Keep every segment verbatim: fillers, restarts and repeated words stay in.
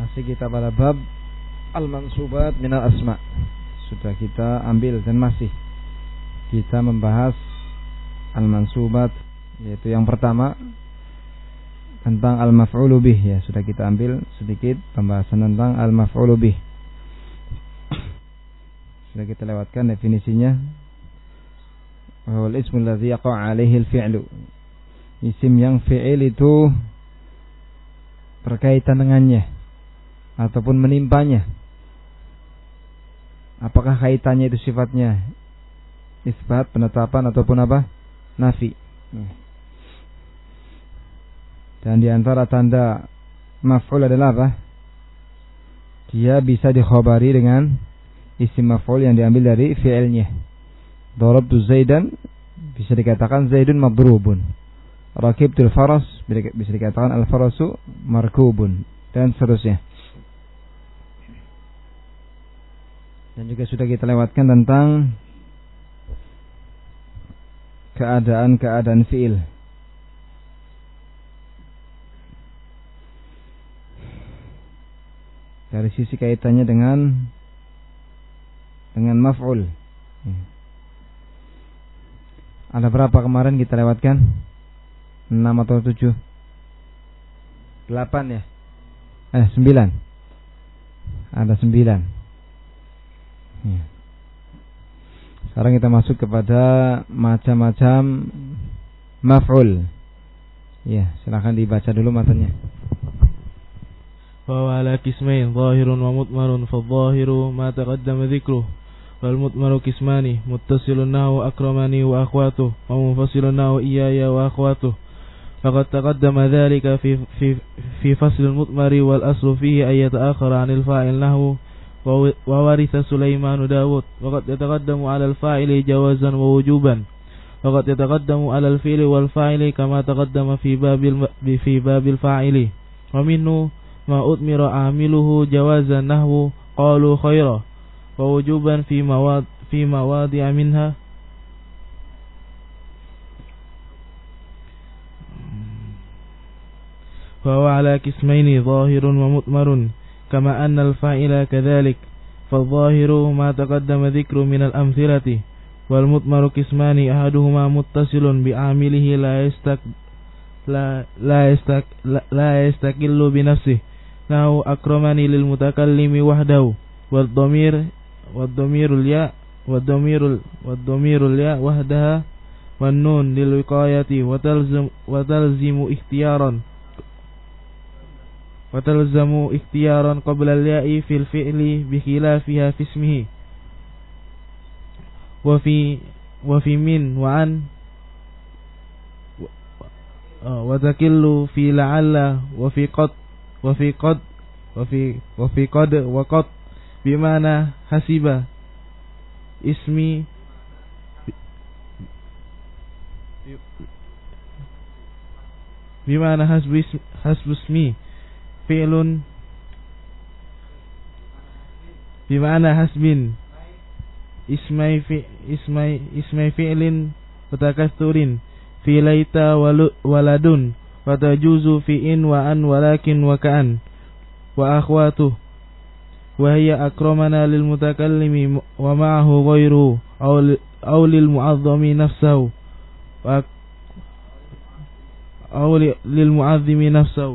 Masih kita pada bab al-mansubat minal asma. Sudah kita ambil dan masih kita membahas al-mansubat, yaitu yang pertama tentang al-maf'ulu bih, ya. Sudah kita ambil sedikit pembahasan tentang al-maf'ulu bih. Sudah kita lewatkan definisinya. Wal ismu alladhi yaqa' 'alaihi al-fi'lu. Isim yang fi'il itu berkaitan dengannya ataupun menimpanya. Apakah kaitannya itu sifatnya isbat, penetapan, ataupun apa? Nafi. Dan di antara tanda maf'ul adalah apa? Dia bisa dikhobari dengan isim maf'ul yang diambil dari fi'ilnya. Darabtu Zaidan bisa dikatakan Zaidun madrubun. Rakibtul faras bisa dikatakan al-farasu markubun, dan seterusnya. Dan juga sudah kita lewatkan tentang keadaan-keadaan fi'il. Dari sisi kaitannya dengan dengan maf'ul. Ada berapa kemarin kita lewatkan? Enam atau tujuh? Delapan ya? Eh, sembilan. Ada sembilan. Ya. Sekarang kita masuk kepada macam-macam maf'ul. Ya, silakan dibaca dulu matanya. Wa ala qismain zahirun wa mutmarun, fa zahiru ma taqaddama dzikruhu wal mutmaru qismani muttasilun nahu akramani wa akhwatuhu wa munfasilun nahu iyaya wa akhwatuhu. Faqad taqaddama dzalika fi fi fi fasl al mutmari wal aslu fihi ay yata'akhkhara 'anil fa'il nahu wa waritha Sulaiman Dawud. Waqad yataqaddamu 'ala al-fa'ili jawazan wa wujuban. Waqad yataqaddamu 'ala al-fi'li wal fa'ili kama taqaddama fi babil fi babil fa'ili. Wa minhu ma utmira 'amiluhu jawazan nahwu qalu khaira wa wujuban fi mawad fi mawadi'a minha. Wa huwa 'ala qismaini zahirun wa mutmarun كما أن الفاعل كذلك فالظاهر ما تقدم ذكر من الأمثلة والمضمر قسمان أحدهما متصل بعامله لا يستك لا لا يستك لا يستقل بنفسه نحو أكرمني للمتكلم وحده والضمير والضمير الياء والضمير والضمير الياء وحدها والنون للوقاية وتلزم وتلزم اختيارا وتلزم اختيارا قبل الياء في الفعل بخلافها في اسمه وفي وفي من وعن وتكل في لعل وفي قد وفي قد وفي وفي قد وقد بمعنى حسب اسمي بمعنى حسب حسب اسمي فعل بمعنى حسب اسمي في اسمي اسمي فعل وتكثر في ليت ولد وتجوز في إن وأن ولكن وكأن وأخواته وهي أكرمنا للمتكلم ومعه غيره أو أو للمعظم نفسه أو للمعظم نفسه.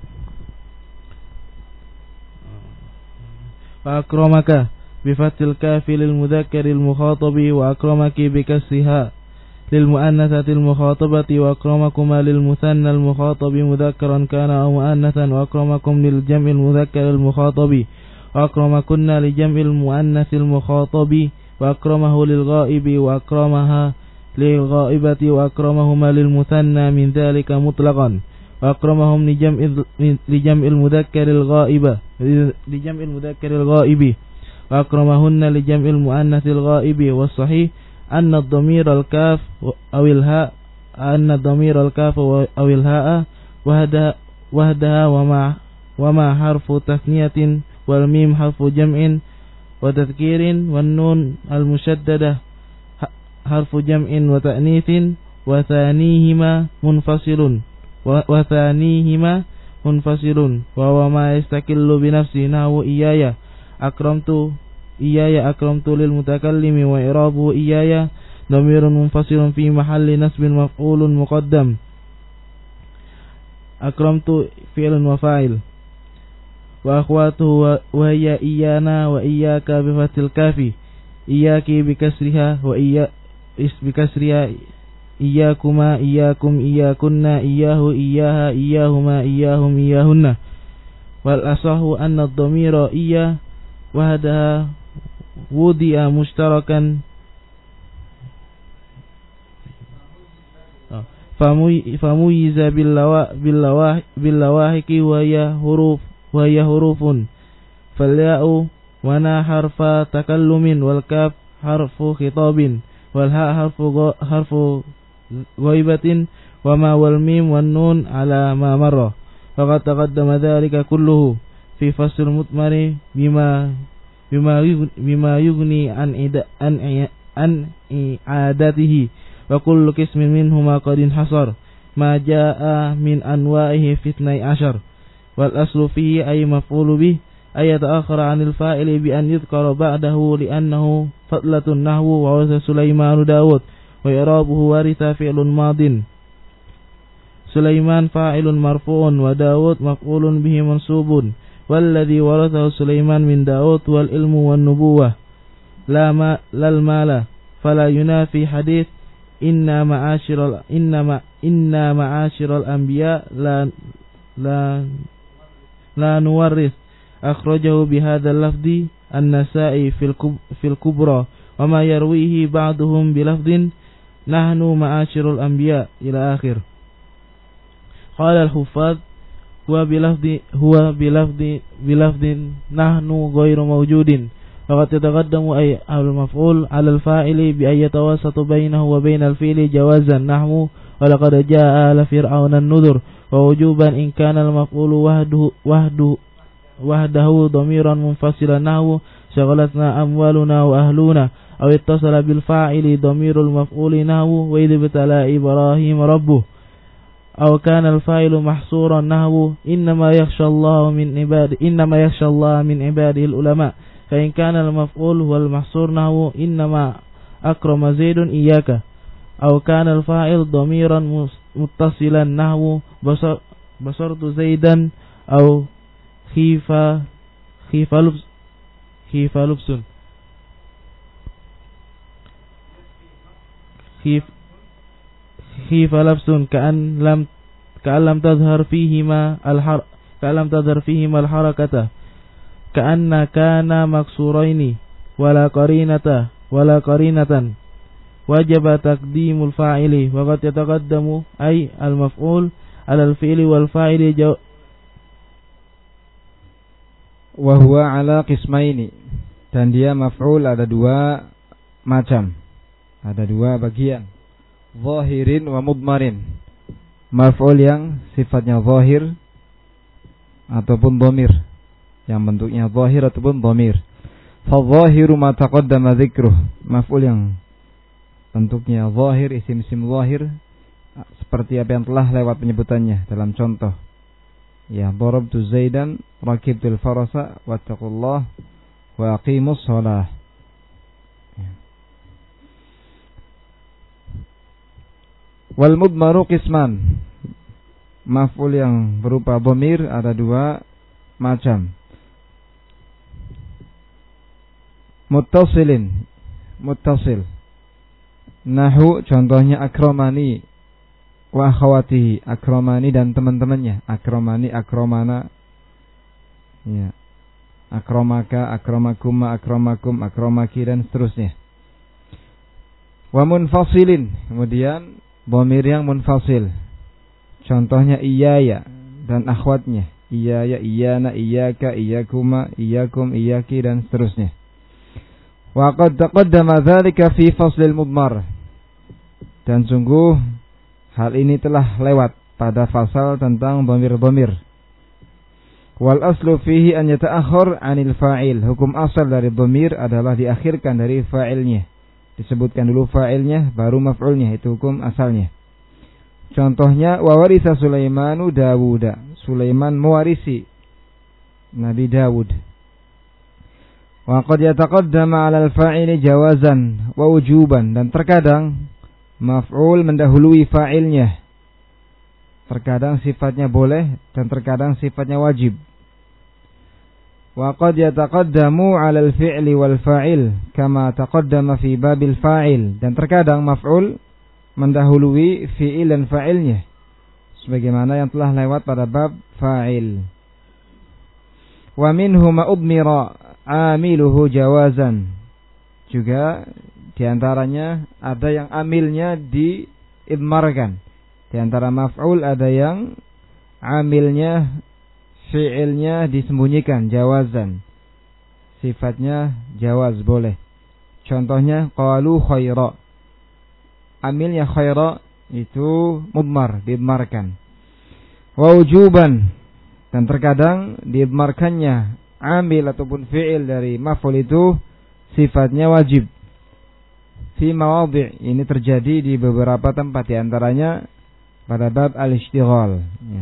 وأكرمك بفتح الكاف للمذكر المخاطب وأكرمك بكسرها للمؤنثة المخاطبة وأكرمكما للمثنى المخاطب مذكرا كان أو مؤنثا وأكرمكم للجمع المذكر المخاطب وأكرمكن لجمع المؤنث المخاطب وأكرمه للغائب وأكرمها للغائبة وأكرمهما للمثنى من ذلك مطلقا وأكرمهم لجمع لجمع المذكر الغائبة لجمع المذكر الغائب وأكرمهن لجمع المؤنث الغائب. والصحيح أن الضمير الكاف أو الهاء أن الضمير الكاف أو الهاء وحدها وحدها ومع وما حرف تثنية والميم حرف جمع وتذكير والنون المشددة حرف جمع وتأنيث وثانيهما منفصل وثانيهما munfasilun wa huwa ma yastakillu bi nafsi nahwu iyaya akramtu iyaya akramtu lil mutakallimi wa i'rabuhu iyaya dhamirun munfasilun fi mahalli nasbin maf'ulun muqaddam akramtu fi'lun wa fa'il wa akhwatuhu wa hiya iyana wa iyyaka bi fathil kafi iyyaki bi kasriha wa iyya is bi kasriha iyyakuma iyyakum iyyakunna iyyahu iyyaha iyyahuma iyyahum iyyahunna wal asahu anna ad-dhamira iyya wahdaha wudi'a mushtarakan famuyiza bil lawa bil lawah bil lawahiki wa ya huruf wa ya hurufun falya'u wa na harfa takallumin wal kaf harfu khitabin wal ha harfu harfu ghaibatin wa ma wal mim wan nun ala ma marra faqad taqaddama dhalika kulluhu fi fasl mutmari bima bima bima yughni an ida an an i'adatihi wa kullu qismin minhuma qad inhasar ma jaa min anwa'ihi fitnai ashar wal aslu fihi ay maf'ulu bih ay yata'akhkhara 'anil fa'ili bi an yudhkara ba'dahu li'annahu fadlatun nahwu wa wasa Sulaiman Dawud wa i'rabuhu waritha fi'lun madin Sulaiman fa'ilun marfu'un wa Dawud maf'ulun bihi mansubun walladhi warathahu Sulaiman min Dawud wal ilmu wan nubuwah la ma lal mala fala yunafi hadith inna ma'asyiral inna ma inna ma'asyiral anbiya la la la nuwarris akhrajahu bihadzal lafzi an-Nasa'i fil fil kubra wa ma yarwihi ba'duhum bi lafdin nahnu ma'asyirul anbiya ila akhir qala al-huffaz huwa bi lafzi huwa bi lafzi bi lafdin nahnu ghairu mawjudin faqad yataqaddamu ay al-maf'ul 'ala al-fa'ili bi ay yatawassatu bainahu wa bainal fi'li jawazan nahwu wa laqad jaa'a la fir'auna an-nudhur wa wujuban in kana al-maf'ulu wahduhu wahdu wahdahu dhamiran munfasilan nahwu shaghalatna amwaluna wa ahluna aw ittasala bil fa'ili dhamirul maf'uli nahwu wa idh ibtala ibrahim rabbuh aw kana al-fa'ilu mahsuran nahwu innama yakhsha Allah min ibadi innama yakhsha Allah min ibadihi al-ulama fa in kana al-maf'ul wal mahsur nahwu innama akrama zaidun iyyaka aw kana al-fa'il dhamiran muttasilan nahwu basar basartu zaidan aw khifa khifa lubs khifa lubsun khif khifa lubsun ka'an lam ka'an lam tadhhar fihima al-har ka'an lam tadhhar fihima al-harakata ka'anna kana maksuraini wala qarinata wala qarinatan wajaba taqdimul fa'ili wa qad yataqaddamu ay al-maf'ul 'ala al-fi'li wal fa'ili wa huwa 'ala qismaini dan dia maf'ul ada dua macam, ada dua bagian, zahirin wa mudmarin. Maf'ul yang sifatnya zahir ataupun dhamir, yang bentuknya zahir ataupun dhamir. Fa zahiru ma taqaddama dzikruh, maf'ul yang bentuknya zahir, isim-isim zahir seperti apa yang telah lewat penyebutannya dalam contoh. Ya, darabtu Zaidan, rakibtul farasa, wattaqullah wa aqimus shalah. Wal mudmaru qisman. Maf'ul yang berupa dhamir ada dua macam. Muttasilin, muttasil. Nahu contohnya akramani wa akhawatihi, akramani dan teman-temannya, akramani, akramana, ya, akramaka, akramakuma, akramakum, akramaki dan seterusnya. Wa munfasilin, kemudian dhamir yang munfasil, contohnya iyaya dan akhwatnya, iyaya, iyana, iyaka, iyakuma, iyakum, iyaki dan seterusnya. Wa qad taqaddama dzalika fi faslil mudmar, dan sungguh hal ini telah lewat pada fasal tentang dhamir-dhamir. Wal aslu fihi an yata'akhkhar 'anil fa'il. Hukum asal dari dhamir adalah diakhirkan dari fa'ilnya. Disebutkan dulu fa'ilnya baru maf'ulnya, itu hukum asalnya. Contohnya wa warisa Sulaimanu Dawuda. Sulaiman mewarisi Nabi Dawud. Wa qad yataqaddama 'ala al-fa'ili jawazan wa wujuban, dan terkadang maf'ul mendahului fa'ilnya. Terkadang sifatnya boleh dan terkadang sifatnya wajib. Wa qad yataqaddamu 'ala al-fi'li wal fa'il kama taqaddama fi babil fa'il, dan terkadang maf'ul mendahului fi'il dan fa'ilnya sebagaimana yang telah lewat pada bab fa'il. Wa minhu ma udmira amiluhu jawazan, juga diantaranya ada yang amilnya diidmarkan. Di antara maf'ul ada yang amilnya fi'ilnya disembunyikan, jawazan. Sifatnya jawaz, boleh. Contohnya qalu khaira. Amilnya khaira itu mudmar, diidmarkan. Wa wujuban, dan terkadang diidmarkannya amil ataupun fi'il dari maf'ul itu sifatnya wajib. Fi mawadhi', ini terjadi di beberapa tempat, di antaranya pada bab al-ishtighal. Ya.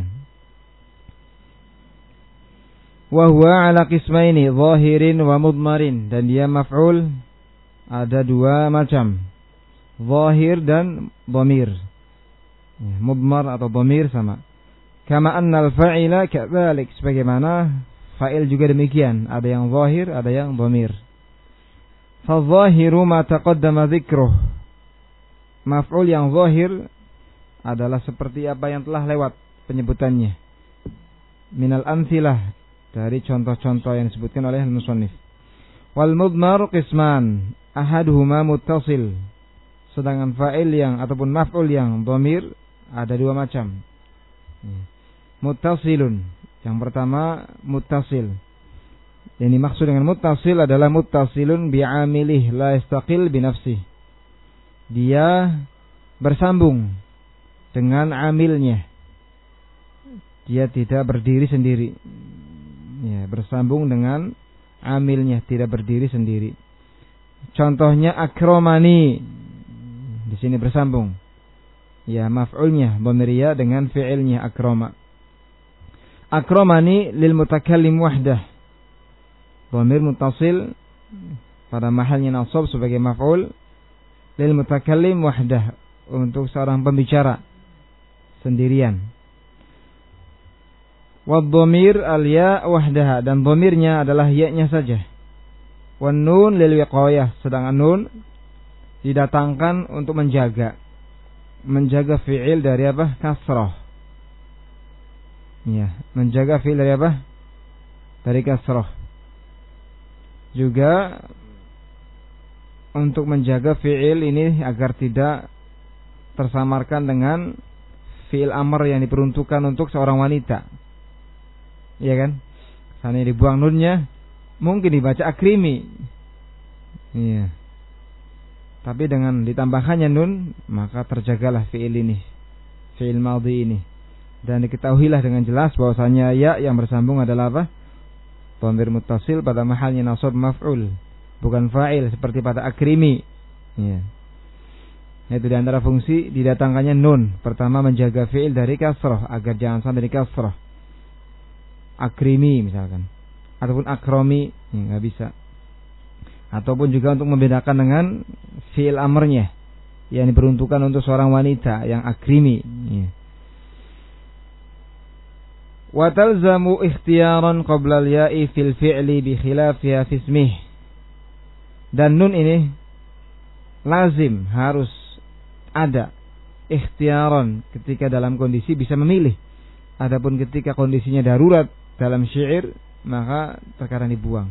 Wa huwa ala qismaini zahirin wa mudmarin, dan dia maf'ul ada dua macam, zahir dan dhamir. Ya, mudmar atau dhamir sama. Kama annal fa'ila kadzalik, sebagaimana fa'il juga demikian, ada yang zahir, ada yang dhamir. Fa zahiru ma taqaddama dzikruh. Maf'ul yang zahir adalah seperti apa yang telah lewat penyebutannya. Minal amtsilah, dari contoh-contoh yang disebutkan oleh al-musannif. Wal mudmar qisman, ahaduhuma muttasil. Sedangkan fa'il yang ataupun maf'ul yang dhamir ada dua macam. Muttasilun, yang pertama muttasil. Yang dimaksud dengan muttasil adalah muttasilun bi'amilih la yastaqil binafsih. Dia bersambung dengan amilnya, dia tidak berdiri sendiri. Ya, bersambung dengan amilnya, tidak berdiri sendiri. Contohnya akramani, di sini bersambung. Ya, maf'ulnya dhamiriyah dengan fi'ilnya akrama. Akramani lil mutakallim wahdah. Dhamir muttasil pada mahalnya nasab sebagai maf'ul, lil mutakallim wahdah, untuk seorang pembicara sendirian. Wad dhamir al ya wahdaha, dan dhamirnya adalah ya-nya saja. Wan nun lil wiqayah, sedangkan nun didatangkan untuk menjaga. Menjaga fi'il dari apa? Kasrah. Ya, menjaga fi'il dari apa? Dari kasrah. Juga untuk menjaga fi'il ini agar tidak tersamarkan dengan fi'il amr yang diperuntukkan untuk seorang wanita. Iya kan? Sana dibuang nunnya, mungkin dibaca akrimi. Iya. Tapi dengan ditambahkannya nun, maka terjagalah fi'il ini, fi'il madhi ini. Dan diketahuilah dengan jelas bahwasanya ya yang bersambung adalah apa? Dhamir muttasil pada mahalnya nasab maf'ul, bukan fa'il seperti pada akrimi. Ya. Itu di antara fungsi didatangkannya nun. Pertama, menjaga fi'il dari kasrah agar jangan sampai dari kasrah. Akrimi misalkan, ataupun akromi, ya, nggak bisa. Ataupun juga untuk membedakan dengan fi'il amrnya yang diperuntukkan untuk seorang wanita yang akrimi. Ya. Wa talzamu ikhtiyaran qabla al-ya'i fil fi'li bi khilafiha fi ismih. Dan nun ini lazim, harus ada ikhtiyaran ketika dalam kondisi bisa memilih. Adapun ketika kondisinya darurat dalam syair, maka terkadang dibuang.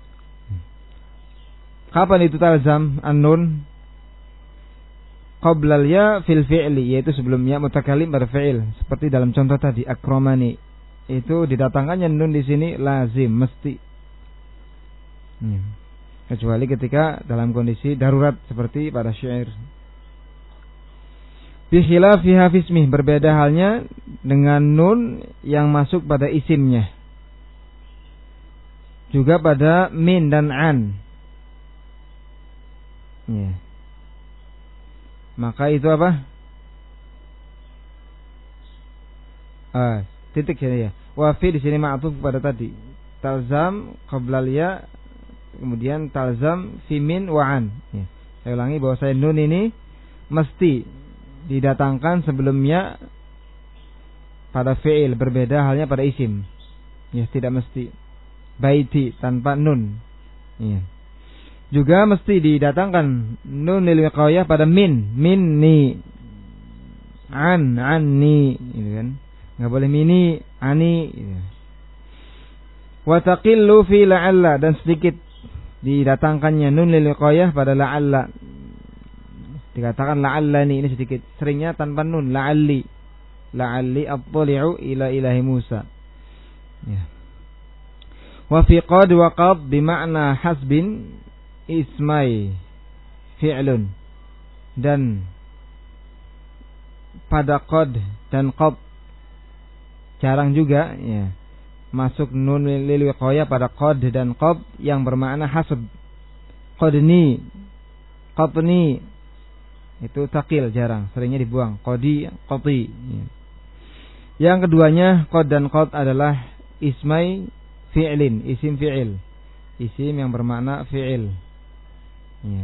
Kapan itu talzam an-nun? Qabla al-ya fil fi'li, yaitu sebelumnya mutakallim pada fi'il, seperti dalam contoh tadi akramani. Itu didatangkannya nun di sini lazim, mesti. Hmm. Kecuali ketika dalam kondisi darurat seperti pada syair. Bi khilafiha fi ismih, berbeda halnya dengan nun yang masuk pada isimnya. Juga pada min dan an. Ya. Maka itu apa? Ah, titik ya. Wa fi di sini ma'tuf pada tadi. Talzam qabla ya, kemudian talzam fi min wa an. Ya. Saya ulangi bahwa saya nun ini mesti didatangkan sebelumnya pada fi'il, berbeda halnya pada isim. Ya, tidak mesti. Baiti tanpa nun. Ya. Juga mesti didatangkan nun lil wiqayah pada min, minni, an, anni, gitu kan. Enggak boleh mini, ani, gitu. Wa taqillu fi la'alla, dan sedikit didatangkannya nun lil wiqayah pada la'alla. Dikatakan la'allani, ini sedikit, seringnya tanpa nun, la'alli. La'alli attali'u ila ilahi Musa. Ya. Wa fi qad wa qad bima'na hasbin ismai fi'lun, dan pada qad dan qad jarang juga ya masuk nun lil wiqayah pada qad dan qad yang bermakna hasb. Qadni, qatni itu taqil, jarang, seringnya dibuang. Qadi, qati ya. Yang keduanya qad dan qad adalah ismai fi'lin, isim fi'il, isim yang bermakna fi'il. Ya.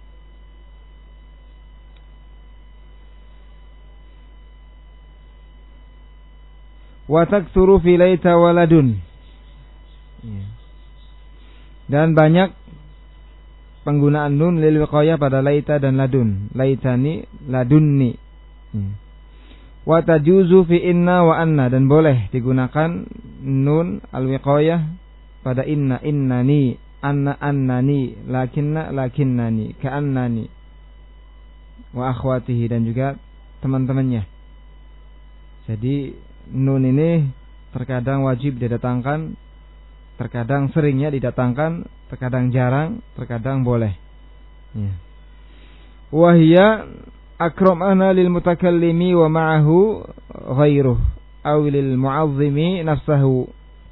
Wa taktsuru fi laita waladun. Ya. Dan banyak penggunaan nun lil wiqayah pada laita dan ladun. Laitani, ladunni. Ya. Wa tajuzu fi inna wa anna, dan boleh digunakan nun al wiqayah pada inna, innani, anna, annani, lakinna, lakinnani, ka'annani, wa akhwatihi, dan juga teman-temannya. Jadi nun ini terkadang wajib didatangkan, terkadang seringnya didatangkan, terkadang jarang, terkadang boleh. Ya. Wahia akramana lil mutakallimi wa ma'ahu ghairuh aw lil mu'azzimi nafsahu,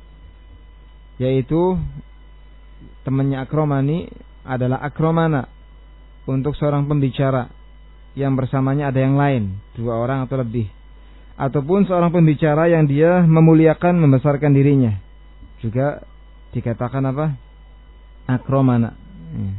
yaitu temannya akramani adalah akramana untuk seorang pembicara yang bersamanya ada yang lain, dua orang atau lebih, ataupun seorang pembicara yang dia memuliakan, membesarkan dirinya, juga dikatakan apa? Akramana. Hmm.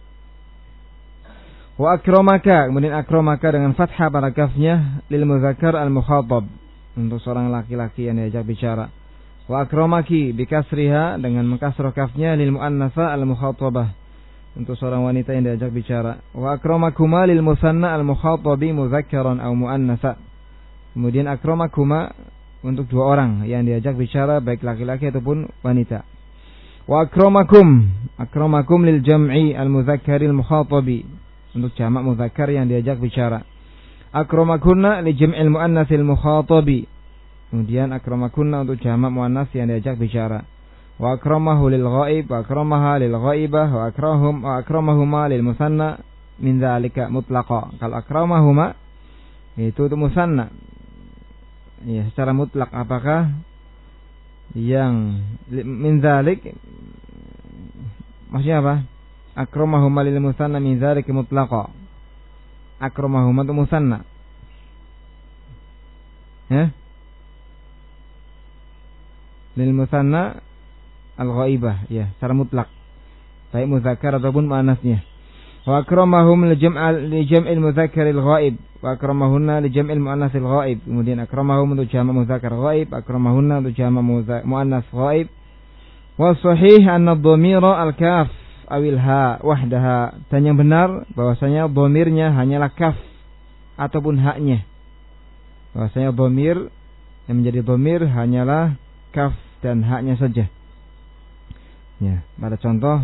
Wa akramaka, kemudian akramaka dengan fathah pada kafnya lil mudzakkar al mukhatab, untuk seorang laki-laki yang diajak bicara. Wa akramaki bikasriha, dengan mengkasrah kafnya lil muannatsa al mukhatabah, untuk seorang wanita yang diajak bicara. Wa akramakuma lil musanna al mukhatabi mudzakkaran aw muannatsa. Kemudian akramakuma untuk dua orang yang diajak bicara, baik laki-laki ataupun wanita. Wa akramakum, akramakum lil jam'i al mudzakkari al mukhatabi, untuk jamak mudzakkar yang diajak bicara. Akramakunna li jam'il muannatsil mukhatabi, kemudian akramakunna untuk jamak muannas yang diajak bicara. Wa akramahu lil ghaib, wa akramaha lil ghaibah, wa akramahum wa akramahuma lil musanna min dzalika mutlaqa. Kalau akramahuma itu untuk musanna, ya, secara mutlak. Apakah yang min dzalik maksudnya apa? Akramahuma lil musanna min dzalika mutlaqa. Akramahuma untuk musanna, ya, lil musanna al-ghaibah, ya, secara mutlak, baik muzakkar ataupun muannasnya. Wa akramahum li jam'al li jam'il mudzakkar al-ghaib, wa akramahunna li jam'il muannas al-ghaib. Kemudian akramahum untuk jamak muzakkar ghaib, akramahunna untuk jamak muannas ghaib. Wa sahih anna dhamira al-kaf awil ha wahdaha, dan yang benar bahwasanya dhamirnya hanyalah kaf ataupun haknya. Bahwasanya dhamir yang menjadi dhamir hanyalah kaf dan haknya saja. Ya, pada contoh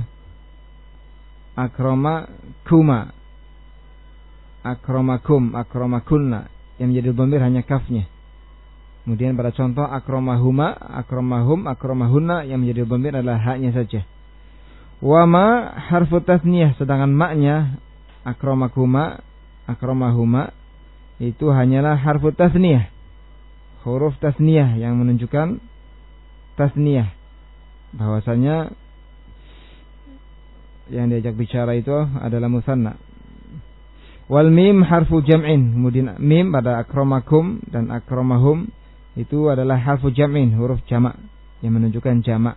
akramakuma, akramakum, akramakunna, yang menjadi dhamir hanya kafnya. Kemudian pada contoh akramahuma, akramahum, akramahunna, yang menjadi dhamir adalah haknya saja. Wa ma harfu tasniyah, sedangkan maknya akramakuma, akramahuma itu hanyalah harfu tasniyah, huruf tasniyah yang menunjukkan tasniyah, bahwasanya yang diajak bicara itu adalah musanna. Wal mim harfu jam'in, kemudian mim pada akramakum dan akramahum itu adalah harfu jam'in, huruf jamak yang menunjukkan jamak.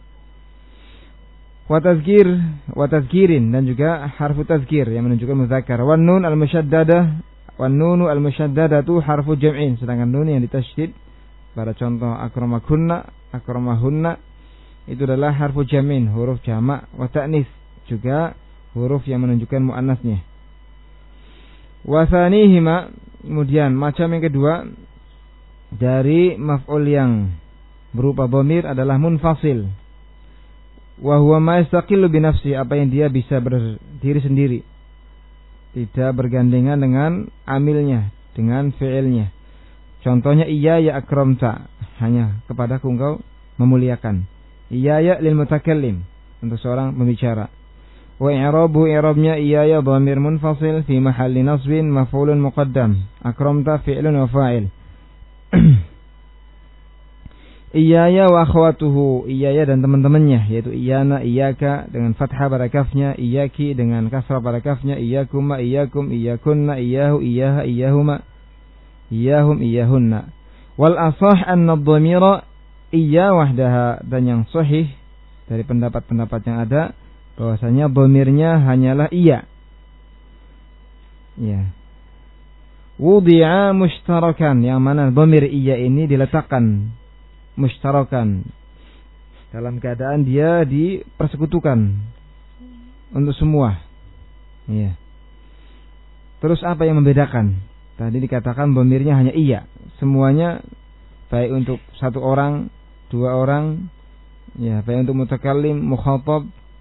Wa tazkir, wa tazkirin, dan juga harfu tazkir yang menunjukkan muzakkar. Wan nun al-musyaddadah, wan nunu al-musyaddadatu harfu jam'in, sedangkan nun yang ditasydid pada contoh akramakunna, akramahunna itu adalah harfu jam'in, huruf jamak. Wa ta'nis, juga huruf yang menunjukkan muannasnya. Wa tsanihima, kemudian macam yang kedua dari maf'ul yang berupa dhamir adalah munfasil. Wa huwa ma yastaqillu bi nafsi, apa yang dia bisa berdiri sendiri, tidak bergandengan dengan amilnya, dengan fi'ilnya. Contohnya iya ya akramta, hanya kepadaku engkau memuliakan. Iya ya lil mutakallim, untuk seorang pembicara. Wa i'rabu, i'rabnya iya ya dhamir munfasil fi mahalli nasbin maf'ulun muqaddam. Akramta fi'lun wa fa'il. Iyaya wa akhwatuhu, iyaya dan teman-temannya, yaitu iyana, iyaka dengan fathah pada kafnya, iyaki dengan kasrah pada kafnya, iyakuma, iyakum, iyakunna, iyahu, iyaha, iyahuma, iyahum, iyahunna. Wal asah anna dhamira iya wahdaha, dan yang sahih dari pendapat-pendapat yang ada bahwasanya dhamirnya hanyalah iya. Ya. Wudi'a mushtarakan, yang mana dhamir iya ini diletakkan mushtarakan, dalam keadaan dia dipersekutukan untuk semua. Iya. Terus apa yang membedakan? Tadi dikatakan dhamirnya hanya iya, semuanya baik untuk satu orang, dua orang, ya, baik untuk mutakallim, mukhatab,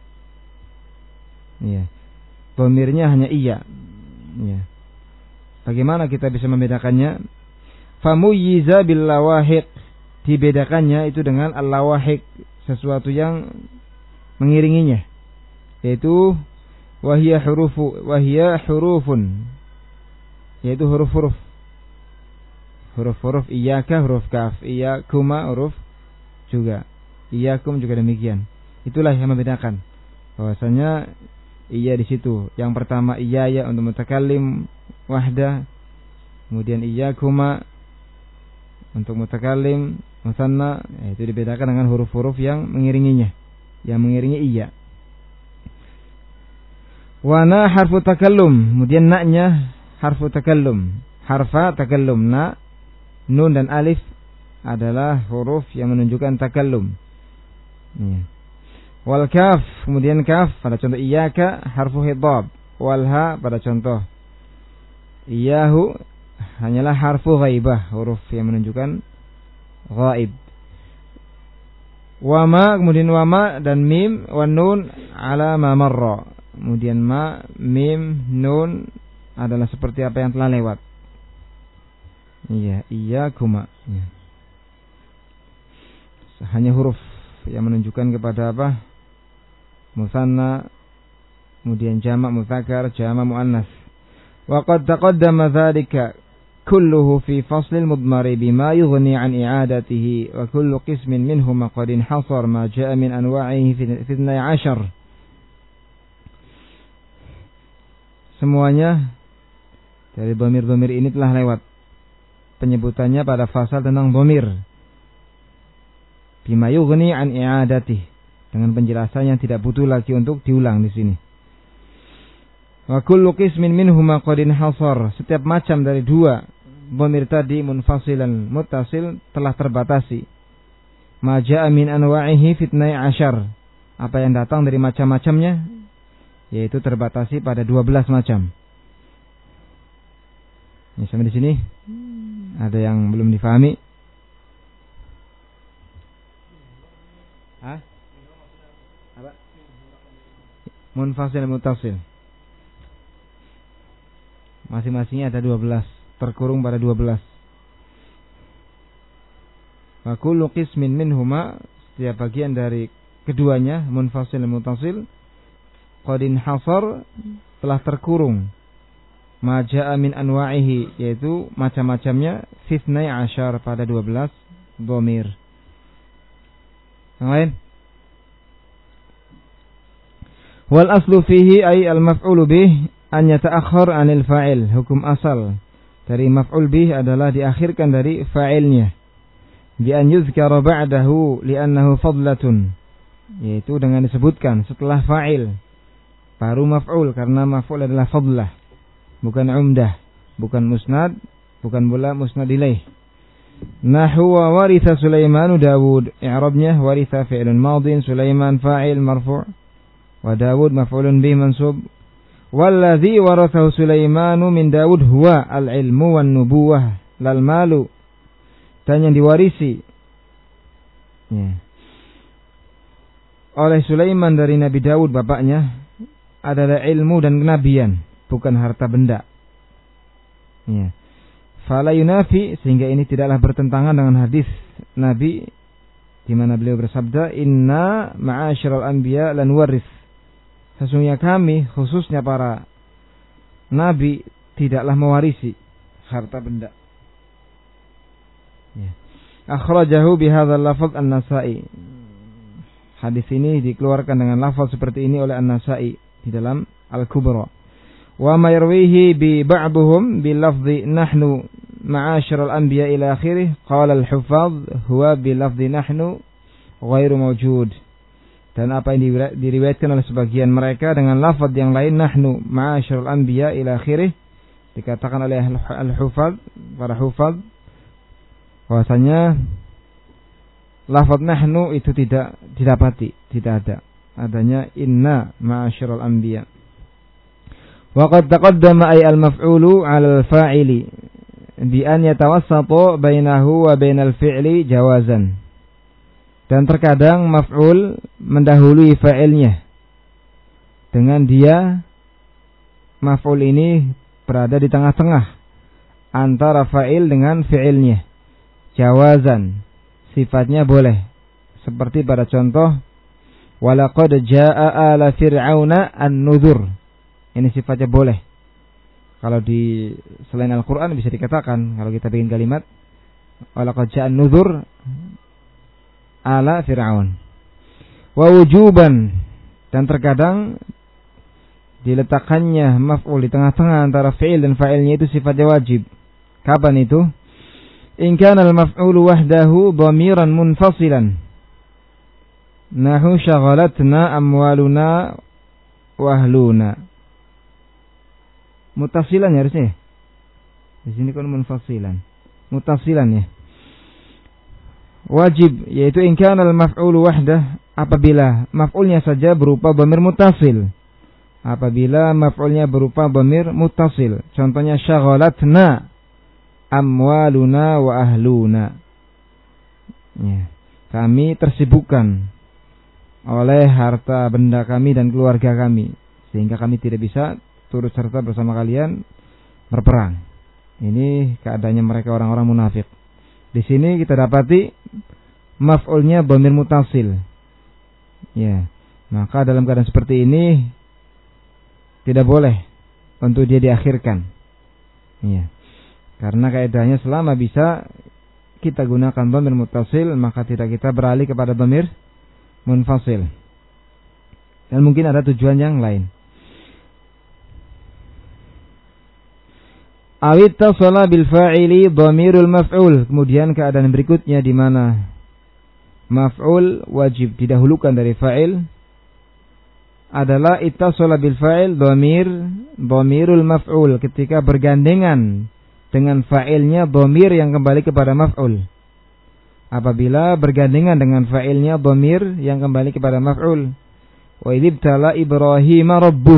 ya, dhamirnya hanya iya. Ya. Bagaimana kita bisa membedakannya? Famuyyiza bil lawahiq, dibedakannya itu dengan al-lawahiq, sesuatu yang mengiringinya, yaitu wahiyya hurufu, wahiyya hurufun, yaitu huruf-huruf. Huruf-huruf iyyaka, huruf kaf, iyyakuma, huruf juga, iyyakum juga demikian. Itulah yang membedakan bahwasanya iya di situ. Yang pertama iyaya untuk mutakallim wahda, kemudian iyyakuma untuk mutakallim musanna, itu dibedakan dengan huruf-huruf yang mengiringinya, yang mengiringi iya. Wa na harfu takallum, kemudian na-nya harfu takallum, harfa takallum, na, nun dan alif adalah huruf yang menunjukkan takallum. Ya. Wal kaf, kemudian kaf pada contoh iyyaka harfu hidab, wal ha pada contoh iyyahu hanyalah harfu ghaibah, huruf yang menunjukkan ghaib. Wa ma, kemudian wa ma dan mim, wa nun ala ma marra, kemudian ma, mim, nun adalah seperti apa yang telah lewat. Iya, iyyakuma. Ya. Hanya huruf yang menunjukkan kepada apa? Musanna, kemudian jamak mudzakkar, jamak muannas. Wa qad taqaddama dzalika kulluhu fi faslil mudmari bima yughni an i'adatihi wa kullu qismin minhuma qad inhasar ma jaa'a min anwa'ihi fi ithnai ashar. Semuanya dari dhamir-dhamir ini telah lewat penyebutannya pada fasal tentang dhamir. Bima yughni an i'adatihi, dengan penjelasan yang tidak butuh lagi untuk diulang di sini. Wa kullu qismin minhuma qad inhasar, setiap macam dari dua dhamir tadi munfasilan muttasil telah terbatasi. Ma jaa'a min anwa'ihi fitnai ashar, apa yang datang dari macam-macamnya yaitu terbatasi pada dua belas macam. Ya, sampai di sini ada yang belum difahami? Hah? Apa? Munfasil muttasil. Masing-masingnya ada dua belas, terkurung pada dua belas. Wa kullu qismin minhuma, setiap bagian dari keduanya munfasil dan muttasil qad inhasar, telah terkurung. Ma jaa'a min anwa'ihi, yaitu macam-macamnya fitnai ashar, pada dua belas dhamir. Yang lain? Wal aslu fihi ay al maf'ulu bih an yata'akhkhar 'anil fa'il. Hukum asal dari maf'ul bih adalah diakhirkan dari fa'ilnya. bi an yuzkara ba'dahu li'annahu fadlatun, yaitu dengan disebutkan setelah fa'il baru maf'ul, karena maf'ul adalah fadlah, bukan umdah, bukan musnad, bukan pula musnad ilaih. Nahwu wa waritha Sulaiman Dawud, i'rabnya waritha fi'lun madin, Sulaiman fa'il marfu' wa Dawud maf'ulun bih mansub. Walladhi warathahu Sulaiman min Dawud huwa al-ilmu wan nubuwah lal malu, dan yang diwarisi ya, oleh Sulaiman dari Nabi Dawud bapaknya adalah ilmu dan kenabian, bukan harta benda. Ya. Fala yunafi, sehingga ini tidaklah bertentangan dengan hadis Nabi di mana beliau bersabda, inna ma'asyiral anbiya lan waris, sesungguhnya kami khususnya para nabi tidaklah mewarisi harta benda. Ya. Akhrajahu bihadzal lafaz An-Nasa'i. Hadis ini dikeluarkan dengan lafaz seperti ini oleh An-Nasa'i di dalam Al-Kubra. Wa ma yarwihi bi ba'dhum bil lafzi nahnu ma'asyiral anbiya ila akhirih, qala al-huffaz huwa bil lafzi nahnu ghairu mawjud. Dan apa yang diriwayatkan oleh sebagian mereka dengan lafaz yang lain nahnu ma'asyiral anbiya ila akhirih, dikatakan oleh al-huffaz, para huffaz, bahwasanya lafaz nahnu itu tidak didapati, tidak ada adanya inna ma'asyiral anbiya. Wa qad taqaddama ay al-maf'ulu 'ala al-fa'ili bi an yatawassatu bainahu wa bainal fi'li jawazan. Dan terkadang maf'ul mendahului fa'ilnya, dengan dia maf'ul ini berada di tengah-tengah antara fa'il dengan fi'ilnya. Jawazan, sifatnya boleh. Seperti pada contoh walaqad jaa'a ala fir'auna an-nuzur. Ini sifatnya boleh. Kalau di selain Al-Quran bisa dikatakan, kalau kita bikin kalimat walaqad jaa'a an-nuzur ala fir'aun. Wa wujuban, dan terkadang diletakkannya maf'ul di tengah-tengah antara fi'il dan fa'ilnya itu sifatnya wajib. Kapan itu? In kana al-maf'ulu wahdahu dhamiran munfasilan nahu syaghalatna amwaluna wa ahluna. Mutasilan ya harusnya. Di sini kan munfasilan. Mutasilan ya. Wajib, yaitu in kana al-maf'ulu wahdah, apabila maf'ulnya saja berupa dhamir mutasil. Apabila maf'ulnya berupa dhamir mutasil. Contohnya syaghalatna amwaluna wa ahluna. Ya. Kami tersibukkan oleh harta benda kami dan keluarga kami, sehingga kami tidak bisa turut serta bersama kalian berperang. Ini keadaannya mereka orang-orang munafik. Di sini kita dapati maf'ulnya dhamir mutasil. Ya, maka dalam keadaan seperti ini tidak boleh untuk dia diakhirkan. Ya. Karena kaidahnya selama bisa kita gunakan dhamir mutasil, maka tidak kita beralih kepada dhamir munfasil. Dan mungkin ada tujuan yang lain. Awit tasala bil fa'ili dhamirul maf'ul. Kemudian keadaan berikutnya di mana maf'ul wajib didahulukan dari fa'il adalah ittasala bil fa'il dhamir dhamirul maf'ul, ketika bergandengan dengan fa'ilnya dhamir yang kembali kepada maf'ul. Apabila bergandengan dengan fa'ilnya dhamir yang kembali kepada maf'ul. Wa idibtala Ibrahim rabbuh.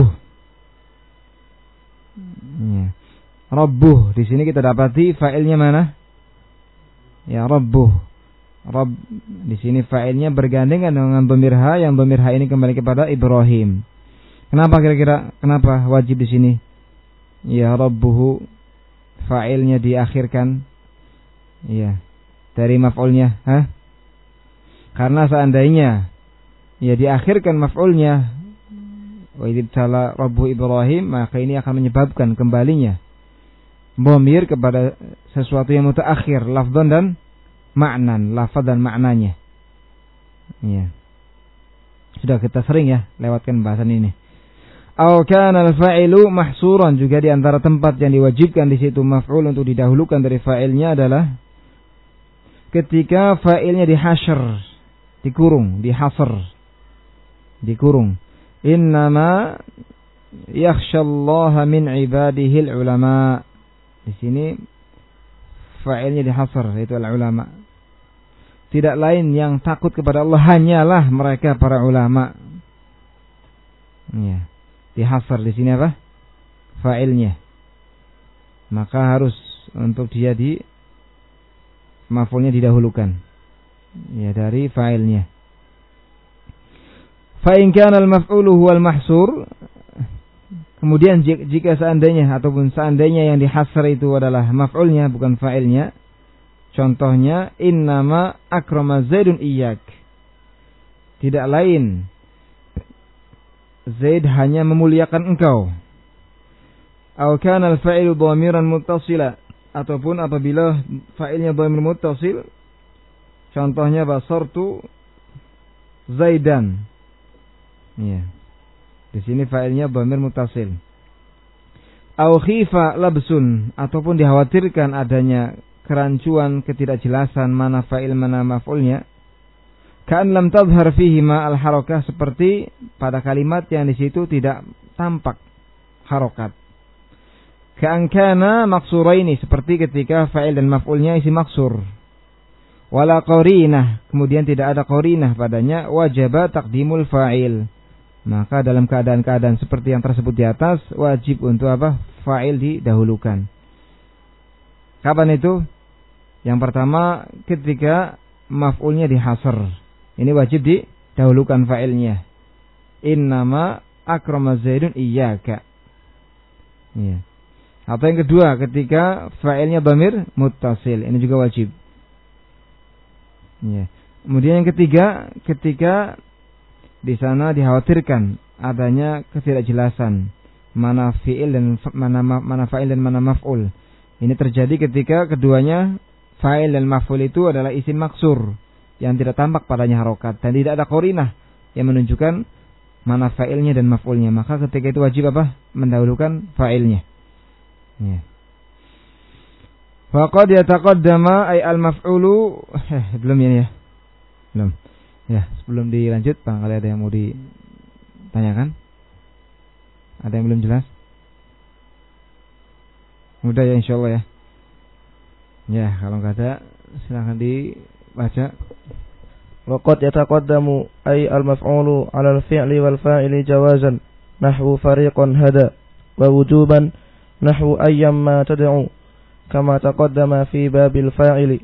Ya. Rabbuh, di sini kita dapati fa'ilnya mana? Ya, rabbuh. Rabb, di sini fa'ilnya bergandengan dengan dhamir ha, yang dhamir ha ini kembali kepada Ibrahim. Kenapa kira-kira? Kenapa wajib di sini? Ya, rabbuhu, fa'ilnya diakhirkan. Ya, dari maf'ulnya, ha? Karena seandainya ya diakhirkan maf'ulnya wa idibtala rabbu Ibrahim, maka ini akan menyebabkan kembalinya dhamir kepada sesuatu yang mutaakhir, lafdzan dan ma'nan, lafaz dan maknanya. Ya. Sudah kita sering ya lewatkan bahasan ini. Aw kana al-fa'ilu mahsuran, juga di antara tempat yang diwajibkan di situ maf'ul untuk didahulukan dari fa'ilnya adalah ketika fa'ilnya dihasyr, dikurung, dihasr, dikurung. Innama yakhsyallaha min ibadihil ulama. Di sini fa'ilnya dihasr, yaitu al-ulama. Tidak lain yang takut kepada Allah hanyalah mereka para ulama. Ya. Dihasr di sini apa? Fa'ilnya. Maka harus untuk dia di maf'ulnya didahulukan. Ya, dari fa'ilnya. Fa in kana al-maf'ulu huwal mahsur, kemudian jika seandainya ataupun seandainya yang dihasr itu adalah maf'ulnya bukan fa'ilnya, contohnya innama akrama Zaidun iyyak. Tidak lain Zaid hanya memuliakan engkau. Aw kana al-fa'ilu dhamiran muttasila, ataupun apabila fa'ilnya dhamir muttasil, contohnya basartu Zaidan. Ya. Di sini fa'ilnya dhamir muttasil. Aw khifa labsun, ataupun dikhawatirkan adanya kerancuan, ketidakjelasan mana fa'il mana maf'ulnya. Ka'an lam tadhhar fihi ma al-harakah, seperti pada kalimat yang di situ tidak tampak harokat. Ka'an kana maksuraini, seperti ketika fa'il dan maf'ulnya isi maksur. Wala qarinah, kemudian tidak ada qarinah padanya, wajaba taqdimul fa'il. Maka dalam keadaan-keadaan seperti yang tersebut di atas, wajib untuk apa? Fa'il didahulukan. Kapan itu? Yang pertama ketika maf'ulnya dihasr. Ini wajib didahulukan fa'ilnya. Innama akrama Zaidun iyyaka. Ya. Atau yang kedua ketika fa'ilnya dhamir muttasil. Ini juga wajib. Ya. Kemudian yang ketiga ketika di sana dikhawatirkan adanya ketidakjelasan mana fi'il dan mana mana fa'il dan mana maf'ul. Ini terjadi ketika keduanya fa'il dan maf'ul itu adalah isim maksur yang tidak tampak padanya harokat dan tidak ada qarinah yang menunjukkan mana fa'ilnya dan maf'ulnya. Maka ketika itu wajib apa? Mendahulukan fa'ilnya. Ya. Wa qad yataqaddama ay al-maf'ulu eh, belum ya, ya. Belum. Ya, sebelum dilanjut barangkali ada yang mau ditanyakan? Ada yang belum jelas? Mudah ya insyaallah ya. Ya, kalau enggak ada silakan dibaca. Wa qad yataqaddamu ay al-maf'ulu 'ala al-fi'li wal fa'ili jawazan nahwu fariqan hada wa wujuban nahwu ayyamma tad'u kama taqaddama fi babil fa'ili.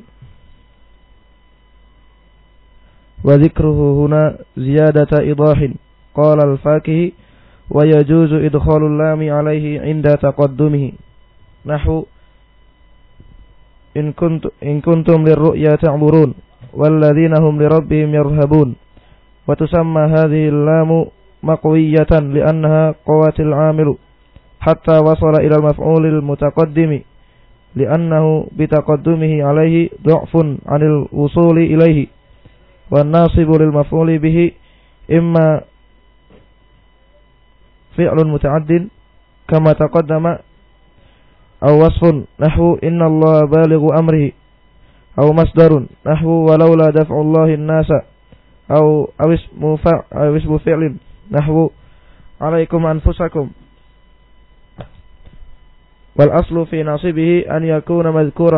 Wa dhikruhu huna ziyadata idahin. Qala al-Fakihi wa yajuzu idkhalul lami 'alayhi 'inda taqaddumihi. Nahwu in kuntum in kuntum lirru'ya ta'burun walladzina hum lirabbihim yarhabun. Wa tusamma hadhihi al-lamu maqwiyatan li'annaha qawatil 'amilu hatta wasala ila al-maf'ulil mutaqaddimi li'annahu bitaqaddumihi 'alayhi du'fun 'anil wusuli ilayhi. والناصب للمفعول به إما فعل متعد كما تقدم أو وصف نحو إن الله بالغ أمره أو مصدر نحو ولولا دفع الله الناس أو أو اسم فعل أو اسم فعل نحو عليكم أنفسكم. والأصل في ناصبه أن يكون مذكورا.